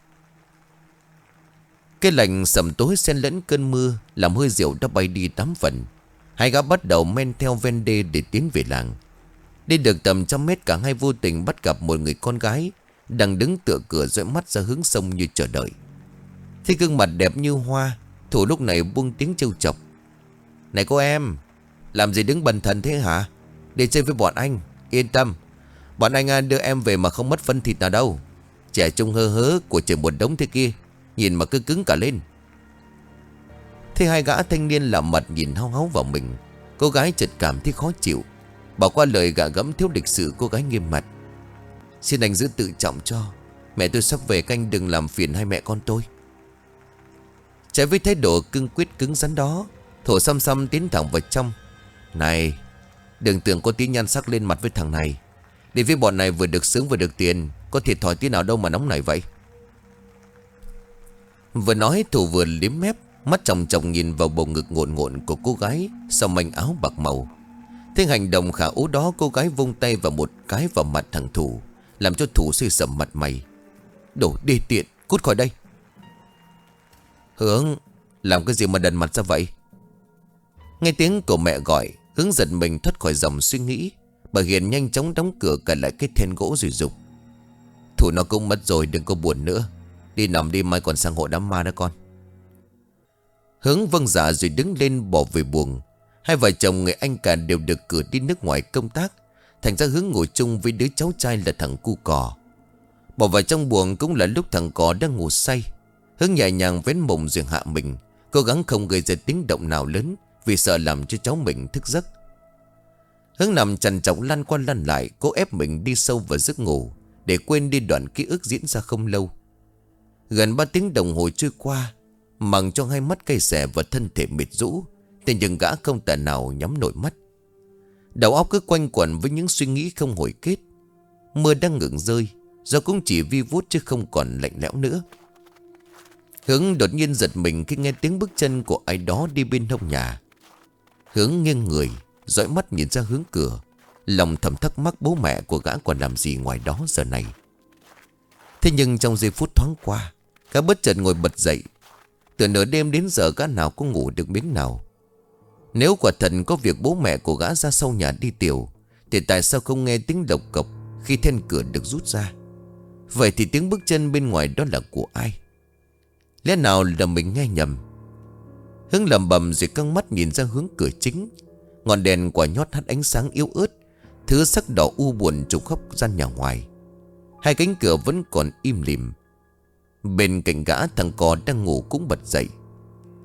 Cái lạnh sầm tối xen lẫn cơn mưa làm hơi rượu đã bay đi 8 phần. Hai gã bắt đầu men theo ven đê để tiến về làng. Đi được tầm 100 mét cả hai vô tình bắt gặp một người con gái đang đứng tựa cửa dõi mắt ra hướng sông như chờ đợi. Thấy gương mặt đẹp như hoa, Thủ lúc này buông tiếng trêu chọc. Này cô em, làm gì đứng bần thần thế hả? Đi chơi với bọn anh, yên tâm. Bọn anh đưa em về mà không mất phân thịt nào đâu. Trẻ trung hơ hớ của trời một đống thế kia, nhìn mà cứ cứng cả lên. Thế hai gã thanh niên lạ mặt nhìn háo háo vào mình. Cô gái chợt cảm thấy khó chịu, bỏ qua lời gạ gẫm thiếu lịch sự. Cô gái nghiêm mặt. Xin anh giữ tự trọng cho. Mẹ tôi sắp về, canh đừng làm phiền hai mẹ con tôi. Trái với thái độ cương quyết cứng rắn đó, Thổ xăm xăm tiến thẳng vào trong. Này, đừng tưởng có tí nhan sắc lên mặt với thằng này. Đi với bọn này vừa được sướng vừa được tiền, có thiệt thòi tí nào đâu mà nóng này vậy. Vừa nói Thủ vừa liếm mép, mắt chòng chòng nhìn vào bầu ngực ngộn ngộn của cô gái sau manh áo bạc màu. Thế hành động khả ố đó, cô gái vung tay vào một cái vào mặt thằng Thủ, làm cho Thủ xây sầm mặt mày. Đồ đê tiện, cút khỏi đây. Hướng, làm cái gì mà đần mặt ra vậy? Nghe tiếng của mẹ gọi, Hướng giật mình thoát khỏi dòng suy nghĩ. Bà Hiền nhanh chóng đóng cửa cài lại cái then gỗ rồi dục. Thủ nó cũng mất rồi, đừng có buồn nữa. Đi nằm đi, mai còn sang hộ đám ma đó con. Hướng vâng dạ rồi đứng lên bỏ về buồng. Hai vợ chồng người anh cả đều được cử đi nước ngoài công tác, thành ra Hướng ngồi chung với đứa cháu trai là thằng cu cò. Bỏ vào trong buồng cũng là lúc thằng cò đang ngủ say. Hướng nhẹ nhàng vén mộng rồi hạ mình, cố gắng không gây ra tiếng động nào lớn, vì sợ làm cho cháu mình thức giấc. Hướng nằm trằn trọc lăn qua lăn lại, cố ép mình đi sâu vào giấc ngủ để quên đi đoạn ký ức diễn ra không lâu. Gần 3 tiếng đồng hồ trôi qua, màng cho hai mắt cay xè và thân thể mệt rũ, thế nhưng gã không tài nào nhắm nổi mắt. Đầu óc cứ quanh quẩn với những suy nghĩ không hồi kết. Mưa đang ngừng rơi, gió cũng chỉ vi vút chứ không còn lạnh lẽo nữa. Hướng đột nhiên giật mình khi nghe tiếng bước chân của ai đó đi bên hông nhà. Hướng nghiêng người, dõi mắt nhìn ra hướng cửa, lòng thầm thắc mắc bố mẹ của gã còn làm gì ngoài đó giờ này. Thế nhưng trong giây phút thoáng qua, gã bất chợt ngồi bật dậy. Từ nửa đêm đến giờ gã nào có ngủ được miếng nào. Nếu quả thật có việc bố mẹ của gã ra sau nhà đi tiểu, thì tại sao không nghe tiếng lộc cộc khi then cửa được rút ra? Vậy thì tiếng bước chân bên ngoài đó là của ai? Lẽ nào là mình nghe nhầm? Hướng lầm bầm rồi căng mắt nhìn ra hướng cửa chính. Ngọn đèn quả nhót hắt ánh sáng yếu ớt, thứ sắc đỏ u buồn trùng khắp gian nhà ngoài. Hai cánh cửa vẫn còn im lìm. Bên cạnh gã, thằng cò đang ngủ cũng bật dậy.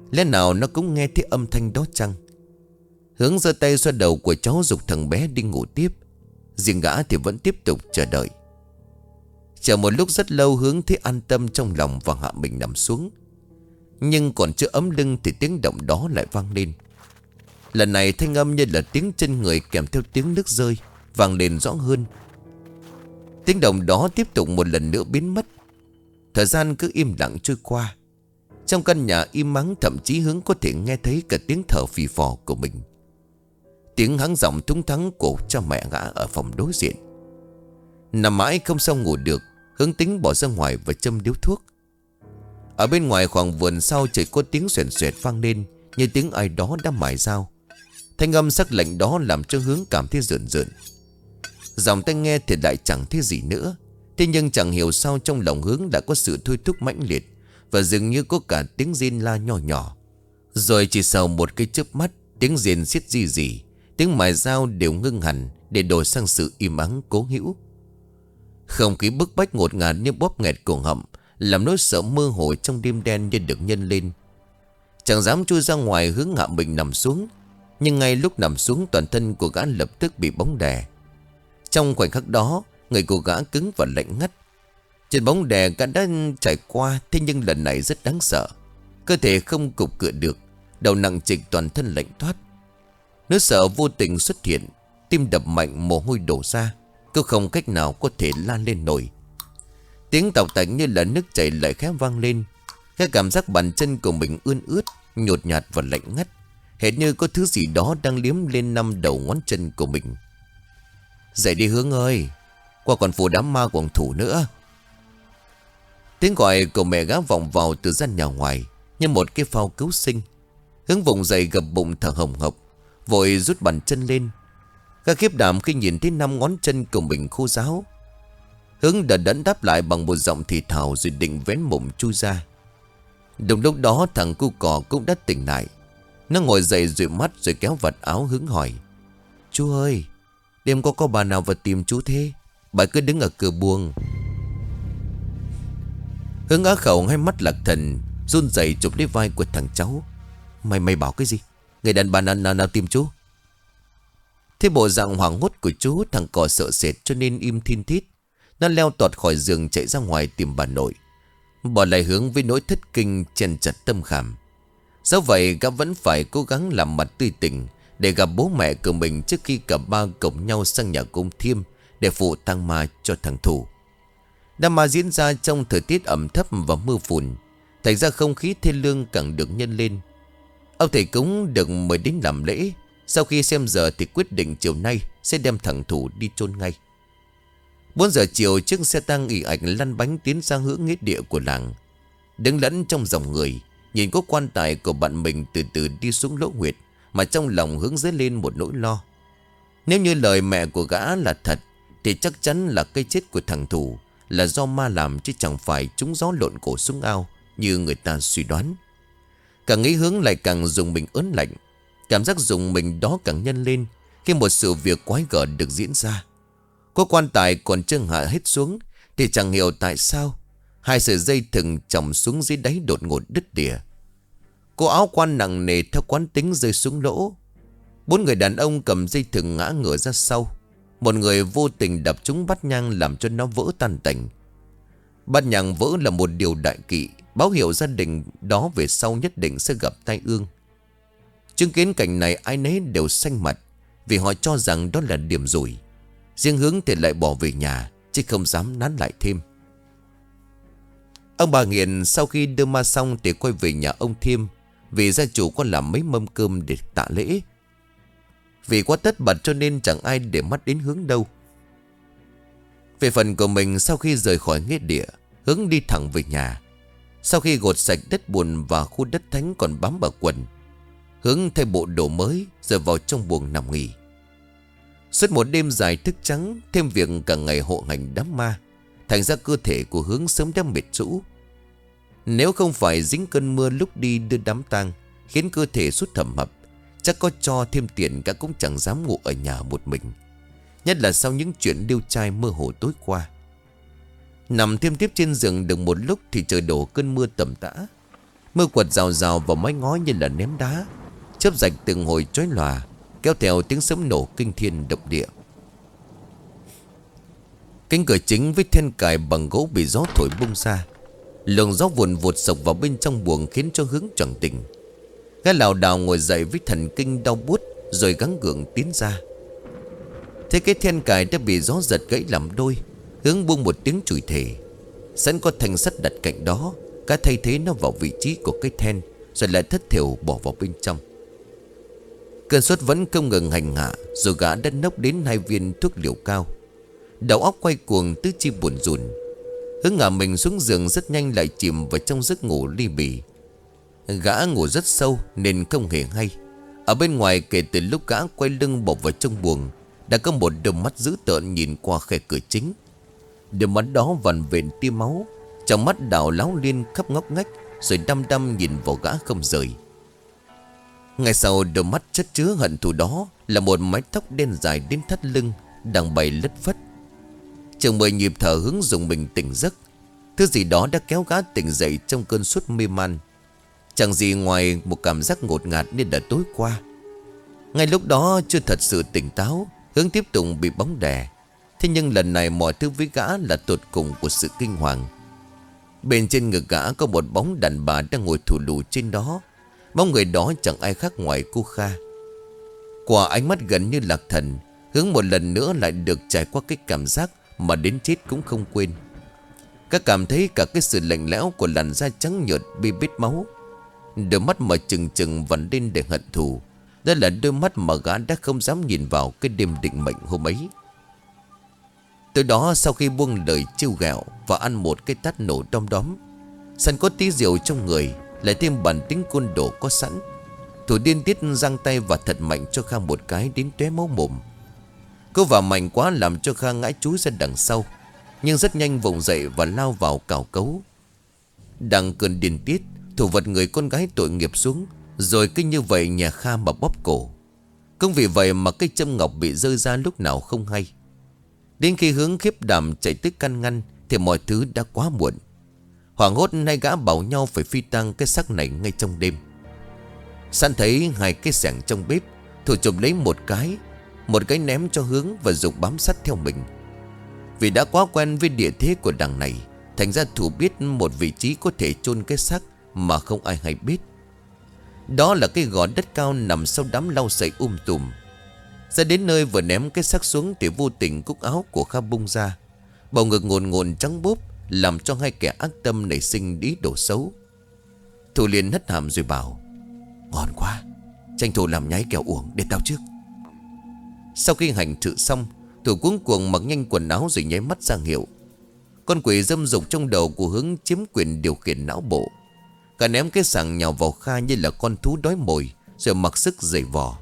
Lẽ nào nó cũng nghe thấy âm thanh đó chăng? Hướng giơ tay xoa đầu của cháu, giục thằng bé đi ngủ tiếp. Riêng gã thì vẫn tiếp tục chờ đợi. Chờ một lúc rất lâu, Hướng thấy an tâm trong lòng và hạ mình nằm xuống. Nhưng còn chưa ấm lưng thì tiếng động đó lại vang lên. Lần này thanh âm như là tiếng chân người kèm theo tiếng nước rơi vang lên rõ hơn. Tiếng động đó tiếp tục một lần nữa biến mất. Thời gian cứ im lặng trôi qua. Trong căn nhà im ắng, thậm chí Hướng có thể nghe thấy cả tiếng thở phì phò của mình. Tiếng hắng giọng thúng thắng của cha mẹ gã ở phòng đối diện. Nằm mãi không sao ngủ được, Hướng tính bỏ ra ngoài và châm điếu thuốc. Ở bên ngoài khoảng vườn sau chỉ có tiếng xoèn xoẹt vang lên, như tiếng ai đó đã mài dao. Thanh âm sắc lạnh đó làm cho Hướng cảm thấy rợn rợn. Dòng tai nghe thì lại chẳng thấy gì nữa. Thế nhưng chẳng hiểu sao trong lòng Hướng đã có sự thôi thúc mãnh liệt, và dường như có cả tiếng rên la nhỏ nhỏ. Rồi chỉ sau một cái chớp mắt, tiếng rên xiết rì rì, tiếng mài dao đều ngưng hẳn để đổi sang sự im ắng cố hữu. Không khí bức bách ngột ngạt như bóp nghẹt cổ họng, làm nỗi sợ mơ hồ trong đêm đen như được nhân lên. Chẳng dám chui ra ngoài, Hướng hạ mình nằm xuống. Nhưng ngay lúc nằm xuống, toàn thân của gã lập tức bị bóng đè. Trong khoảnh khắc đó, người của gã cứng và lạnh ngắt. Trên bóng đè gã đã trải qua, thế nhưng lần này rất đáng sợ. Cơ thể không cục cựa được, đầu nặng trịch, toàn thân lạnh toát. Nỗi sợ vô tình xuất hiện, tim đập mạnh, mồ hôi đổ ra. Cứ không cách nào có thể la lên nổi. Tiếng tàu tạch như là nước chảy lại khẽ vang lên. Cái cảm giác bàn chân của mình ươn ướt, nhột nhạt và lạnh ngắt, hệt như có thứ gì đó đang liếm lên 5 đầu ngón chân của mình. Dậy đi Hướng ơi, qua còn phủ đám ma của ông Thủ nữa. Tiếng gọi của mẹ gã vọng vào từ gian nhà ngoài như một cái phao cứu sinh. Hướng vùng dậy gập bụng thở hồng hộc, vội rút bàn chân lên. Gã khiếp đảm khi nhìn thấy 5 ngón chân của mình khô ráo. Hướng đờ đẫn đáp lại bằng một giọng thì thào, rồi định vén mồm chui ra. Đúng lúc đó thằng cu cò cũng đã tỉnh lại. Nó ngồi dậy dụi mắt rồi kéo vạt áo Hướng hỏi: Chú ơi, đêm có bà nào vào tìm chú thế? Bà cứ đứng ở cửa buồng. Hướng á khẩu, hai mắt lạc thần, run rẩy chụp lấy vai của thằng cháu. Mày bảo cái gì? Người đàn bà nào tìm chú? Thế bộ dạng hoảng hốt của chú, thằng cò sợ sệt cho nên im thin thít. Nó leo tọt khỏi giường chạy ra ngoài tìm bà nội, bỏ lại Hướng với nỗi thất kinh chen chặt tâm khảm. Dẫu vậy gã vẫn phải cố gắng làm mặt tươi tỉnh để gặp bố mẹ của mình trước khi cả ba cùng nhau sang nhà của ông Thiêm để phụ tang ma cho thằng Thủ. Đám ma diễn ra trong thời tiết ẩm thấp và mưa phùn, thành ra không khí thê lương càng được nhân lên. Ông thầy cúng được mời đến làm lễ. Sau khi xem giờ thì quyết định chiều nay sẽ đem thằng Thủ đi chôn ngay. 4 giờ chiều, chiếc xe tang ì ạch lăn bánh tiến sang hướng nghĩa địa của làng. Đứng lẫn trong dòng người, nhìn có quan tài của bạn mình từ từ đi xuống lỗ huyệt, mà trong lòng Hướng dấy lên một nỗi lo. Nếu như lời mẹ của gã là thật thì chắc chắn là cái chết của thằng Thủ là do ma làm, chứ chẳng phải trúng gió lộn cổ xuống ao như người ta suy đoán. Càng nghĩ Hướng lại càng dùng mình ớn lạnh. Cảm giác dùng mình đó càng nhân lên khi một sự việc quái gở được diễn ra. Có quan tài còn chưa hạ hết xuống thì chẳng hiểu tại sao 2 sợi dây thừng chồng xuống dưới đáy đột ngột đứt đìa. Cô áo quan nặng nề theo quán tính rơi xuống lỗ. 4 người đàn ông cầm dây thừng ngã ngửa ra sau. Một người vô tình đập trúng bát nhang làm cho nó vỡ tan tành. Bát nhang vỡ là một điều đại kỵ, báo hiệu gia đình đó về sau nhất định sẽ gặp tai ương. Chứng kiến cảnh này ai nấy đều xanh mặt, vì họ cho rằng đó là điểm rủi. Riêng Hướng thì lại bỏ về nhà, chứ không dám nán lại thêm. Ông bà Nghiện sau khi đưa ma xong thì quay về nhà ông Thiêm, vì gia chủ có làm mấy mâm cơm để tạ lễ. Vì quá tất bật cho nên chẳng ai để mắt đến Hướng đâu. Về phần của mình, sau khi rời khỏi nghĩa địa, Hướng đi thẳng về nhà. Sau khi gột sạch đất bùn và khu đất thánh còn bám vào quần, Hướng thay bộ đồ mới rồi vào trong buồng nằm nghỉ. Suốt một đêm dài thức trắng, thêm việc cả ngày hộ hành đám ma, thành ra cơ thể của Hướng sớm đã mệt rũ. Nếu không phải dính cơn mưa lúc đi đưa đám tang khiến cơ thể sút thầm hập, chắc có cho thêm tiền cả cũng chẳng dám ngủ ở nhà một mình. Nhất là sau những chuyện điêu trai mơ hồ tối qua. Nằm thêm tiếp trên giường được một lúc thì trời đổ cơn mưa tầm tã. Mưa quật rào rào vào mái ngói như là ném đá. Chớp rạch từng hồi chói lòa, kéo theo tiếng sấm nổ kinh thiên động địa. Cánh cửa chính với then cài bằng gỗ bị gió thổi bung ra. Luồng gió vùn vụt sộc vào bên trong buồng khiến cho Hướng choàng tỉnh. Gã lảo đảo ngồi dậy với thần kinh đau buốt, rồi gắng gượng tiến ra. Thế cái then cài đã bị gió giật gãy làm đôi. Hướng buông một tiếng chửi thề. Sẵn có thanh sắt đặt cạnh đó, gã thay thế nó vào vị trí của cái then, rồi lại thất thểu bỏ vào bên trong. Cơn sốt vẫn không ngừng hành hạ, rồi gã đã nốc đến 2 viên thuốc liều cao. Đầu óc quay cuồng, tứ chi buồn rùn. Hướng ngả mình xuống giường rất nhanh, lại chìm vào trong giấc ngủ ly bì. Gã ngủ rất sâu nên không hề hay. Ở bên ngoài kể từ lúc gã quay lưng bọc vào trong buồng, đã có một đôi mắt dữ tợn nhìn qua khe cửa chính. Đôi mắt đó vằn vện tia máu, trong mắt đảo láo liên khắp ngóc ngách, rồi đăm đăm nhìn vào gã không rời. Ngay sau đôi mắt chất chứa hận thù đó là một mái tóc đen dài đến thắt lưng, đang bay lất phất. Chừng 10 nhịp thở Hướng dùng mình tỉnh giấc. Thứ gì đó đã kéo gã tỉnh dậy trong cơn suốt mê man. Chẳng gì ngoài một cảm giác ngột ngạt như đã tối qua. Ngay lúc đó chưa thật sự tỉnh táo, Hướng tiếp tục bị bóng đè. Thế nhưng lần này mọi thứ với gã là tột cùng của sự kinh hoàng. Bên trên ngực gã có một bóng đàn bà đang ngồi thù lù trên đó. Bóng người đó chẳng ai khác ngoài cô Kha. Qua ánh mắt gần như lạc thần, Hướng một lần nữa lại được trải qua cái cảm giác mà đến chết cũng không quên. Các cảm thấy cả cái sự lạnh lẽo của làn da trắng nhợt bị bết máu. Đôi mắt mà trừng trừng vằn lên để hận thù. Đó là đôi mắt mà gã đã không dám nhìn vào cái đêm định mệnh hôm ấy. Từ đó sau khi buông lời trêu ghẹo và ăn một cái tát nổ đom đóm, Săn có tí rượu trong người, lại thêm bản tính côn đồ có sẵn, thủ điên tiết giang tay và thật mạnh cho Kha một cái đến tóe máu mồm. Cô vào mạnh quá làm cho Kha ngã chúi ra đằng sau, nhưng rất nhanh vùng dậy và lao vào cào cấu. Đang cơn điên tiết, thủ vật người con gái tội nghiệp xuống, rồi cứ như vậy nhà Kha mà bóp cổ. Cũng vì vậy mà cây châm ngọc bị rơi ra lúc nào không hay. Đến khi Hướng khiếp đảm chạy tới can ngăn thì mọi thứ đã quá muộn. Hoảng hốt hai gã bảo nhau phải phi tang cái xác này ngay trong đêm. Săn thấy 2 cái xẻng trong bếp, thủ chụp lấy một cái ném cho Hướng và dục bám sát theo mình. Vì đã quá quen với địa thế của đằng này, thành ra thủ biết một vị trí có thể chôn cái xác mà không ai hay biết. Đó là cái gò đất cao nằm sau đám lau sậy tùm. Ra đến nơi vừa ném cái xác xuống thì vô tình cúc áo của Kha bung ra. Bầu ngực ngồn ngồn trắng bốp, làm cho 2 kẻ ác tâm nảy sinh ý đồ xấu. Thủ liền hất hàm rồi bảo: "Ngon quá, tranh thủ làm nháy kẹo uổng để tao trước." Sau khi hành sự xong, Thủ cuống cuồng mặc nhanh quần áo rồi nháy mắt ra hiệu. Con quỷ dâm dục trong đầu của Hướng chiếm quyền điều khiển não bộ. Cả ném cái sàng nhào vào Kha như là con thú đói mồi, rồi mặc sức giày vò.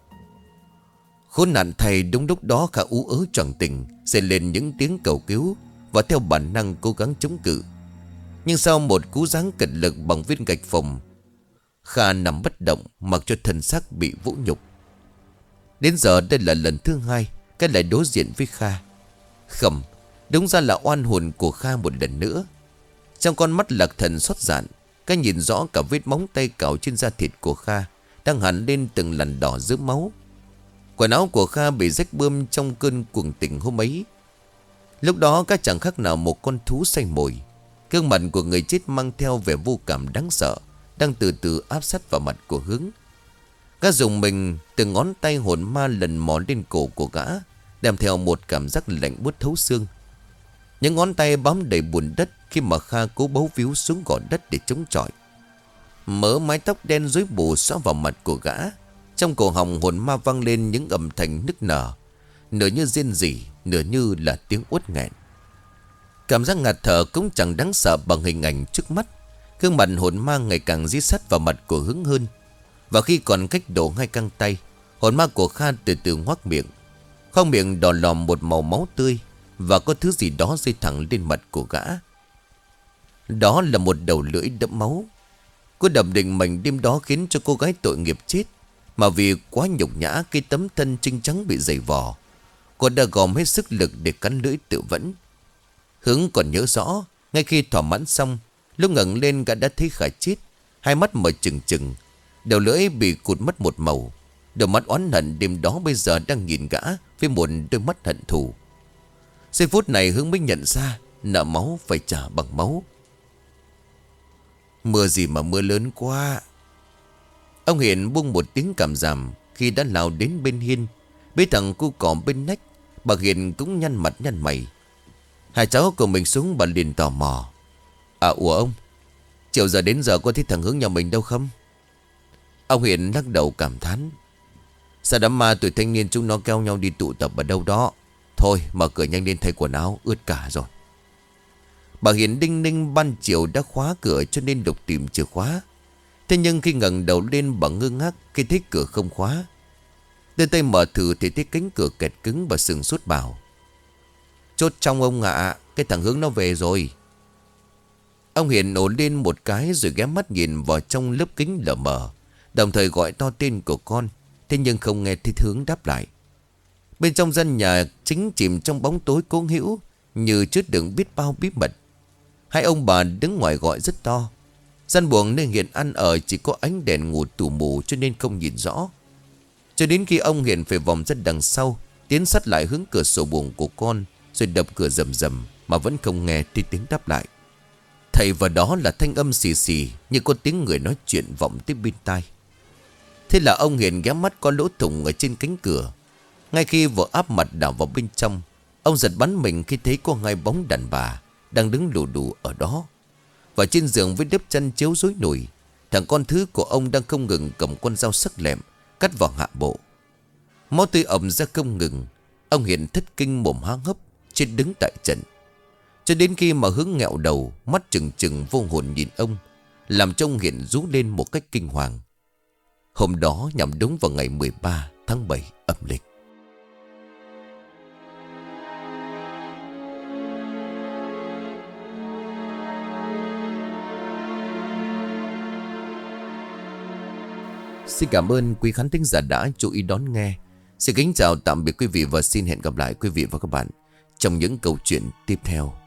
Khốn nạn thay, đúng lúc đó Kha ú ớ choàng tỉnh, dậy lên những tiếng cầu cứu và theo bản năng cố gắng chống cự. Nhưng sau một cú giáng cật lực bằng viên gạch phồng, Kha nằm bất động, mặc cho thân xác bị vũ nhục. Đến giờ đây là lần thứ 2 cái lại đối diện với Kha. Khẩm, đúng ra là oan hồn của Kha một lần nữa. Trong con mắt lạc thần xót dạn, cái nhìn rõ cả vết móng tay cào trên da thịt của Kha đang hằn lên từng làn đỏ rớm máu. Quần áo của Kha bị rách bươm trong cơn cuồng tình hôm ấy. Lúc đó các chẳng khác nào một con thú say mồi. Gương mặt của người chết mang theo vẻ vô cảm đáng sợ, đang từ từ áp sát vào mặt của Hướng. Gã dùng mình, từng ngón tay hồn ma lần mò lên cổ của gã, đem theo một cảm giác lạnh buốt thấu xương. Những ngón tay bám đầy bùn đất khi mà Kha cố bấu víu xuống gò đất để chống chọi. Mớ mái tóc đen rối bù xõa vào mặt của gã. Trong cổ họng hồn ma vang lên những âm thanh nức nở, nửa như rên rỉ, nửa như là tiếng uất nghẹn. Cảm giác ngạt thở cũng chẳng đáng sợ bằng hình ảnh trước mắt. Gương mặt hồn ma ngày càng dí sát vào mặt của Hướng hơn. Và khi còn cách độ 2 găng tay, hồn ma của Kha từ từ ngoác miệng. Khoang miệng đỏ lòm một màu máu tươi, và có thứ gì đó rơi thẳng lên mặt của gã. Đó là một đầu lưỡi đẫm máu. Cô đầm định mệnh đêm đó khiến cho cô gái tội nghiệp chết, mà vì quá nhục nhã cái tấm thân trinh trắng bị dày vò, cô đã gom hết sức lực để cắn lưỡi tự vẫn. Hướng còn nhớ rõ, ngay khi thỏa mãn xong, lúc ngẩng lên gã đã thấy Khải chết. Hai mắt mở trừng trừng, đầu lưỡi bị cụt mất một màu. Đôi mắt oán hận đêm đó bây giờ đang nhìn gã với một đôi mắt hận thù. Giây phút này Hướng mới nhận ra nợ máu phải trả bằng máu. Mưa gì mà mưa lớn quá. Ông Hiền buông một tiếng cảm giảm khi đã lao đến bên hiên. Bế thằng cu cỏ bên nách. Bà Hiền cũng nhăn mặt nhăn mày. Hai cháu của mình xuống, bà liền tò mò. Ủa ông, chiều giờ đến giờ có thấy thằng Hướng nhà mình đâu không? Ông Hiền lắc đầu cảm thán. Sao đám ma tuổi thanh niên chúng nó kéo nhau đi tụ tập ở đâu đó. Thôi mở cửa nhanh lên, thay quần áo ướt cả rồi. Bà Hiền đinh ninh ban chiều đã khóa cửa cho nên đục tìm chìa khóa. Thế nhưng khi ngẩng đầu lên bà ngơ ngác khi thấy cửa không khóa. Đưa tay mở thử thì thấy cánh cửa kẹt cứng, và sừng sốt bảo. Chốt trong ông ạ, cái thằng Hướng nó về rồi. Ông Hiền nổ lên một cái rồi ghé mắt nhìn vào trong lớp kính lờ mờ, đồng thời gọi to tên của con. Thế nhưng không nghe thấy Hướng đáp lại. Bên trong gian nhà chính chìm trong bóng tối cố hữu, như chứa đựng biết bao bí mật. Hai ông bà đứng ngoài gọi rất to. Gian buồng nơi Hiền ăn ở chỉ có ánh đèn ngủ tù mù cho nên không nhìn rõ. Cho đến khi ông Hiền phải vòng ra đằng sau, tiến sát lại hướng cửa sổ buồng của con, rồi đập cửa rầm rầm mà vẫn không nghe thấy tiếng đáp lại. Thầy vào đó là thanh âm xì xì như có tiếng người nói chuyện vọng tới bên tai. Thế là ông Hiền ghé mắt có lỗ thủng ở trên cánh cửa. Ngay khi vừa áp mặt đảo vào bên trong, ông giật bắn mình khi thấy có hai bóng đàn bà đang đứng lù đù ở đó. Và trên giường với đếp chăn chiếu rối nổi, thằng con thứ của ông đang không ngừng cầm con dao sắc lẹm cắt vào hạ bộ. Máu tươi ẩm ra không ngừng. Ông Hiền thất kinh mồm há hốc, chết đứng tại trận. Cho đến khi mà Hướng nghẹo đầu, mắt trừng trừng vô hồn nhìn ông, làm cho ông Hiền rú lên một cách kinh hoàng. Hôm đó nhằm đúng vào ngày 13 tháng 7 âm lịch. Xin cảm ơn quý khán thính giả đã chú ý đón nghe. Xin kính chào tạm biệt quý vị và xin hẹn gặp lại quý vị và các bạn trong những câu chuyện tiếp theo.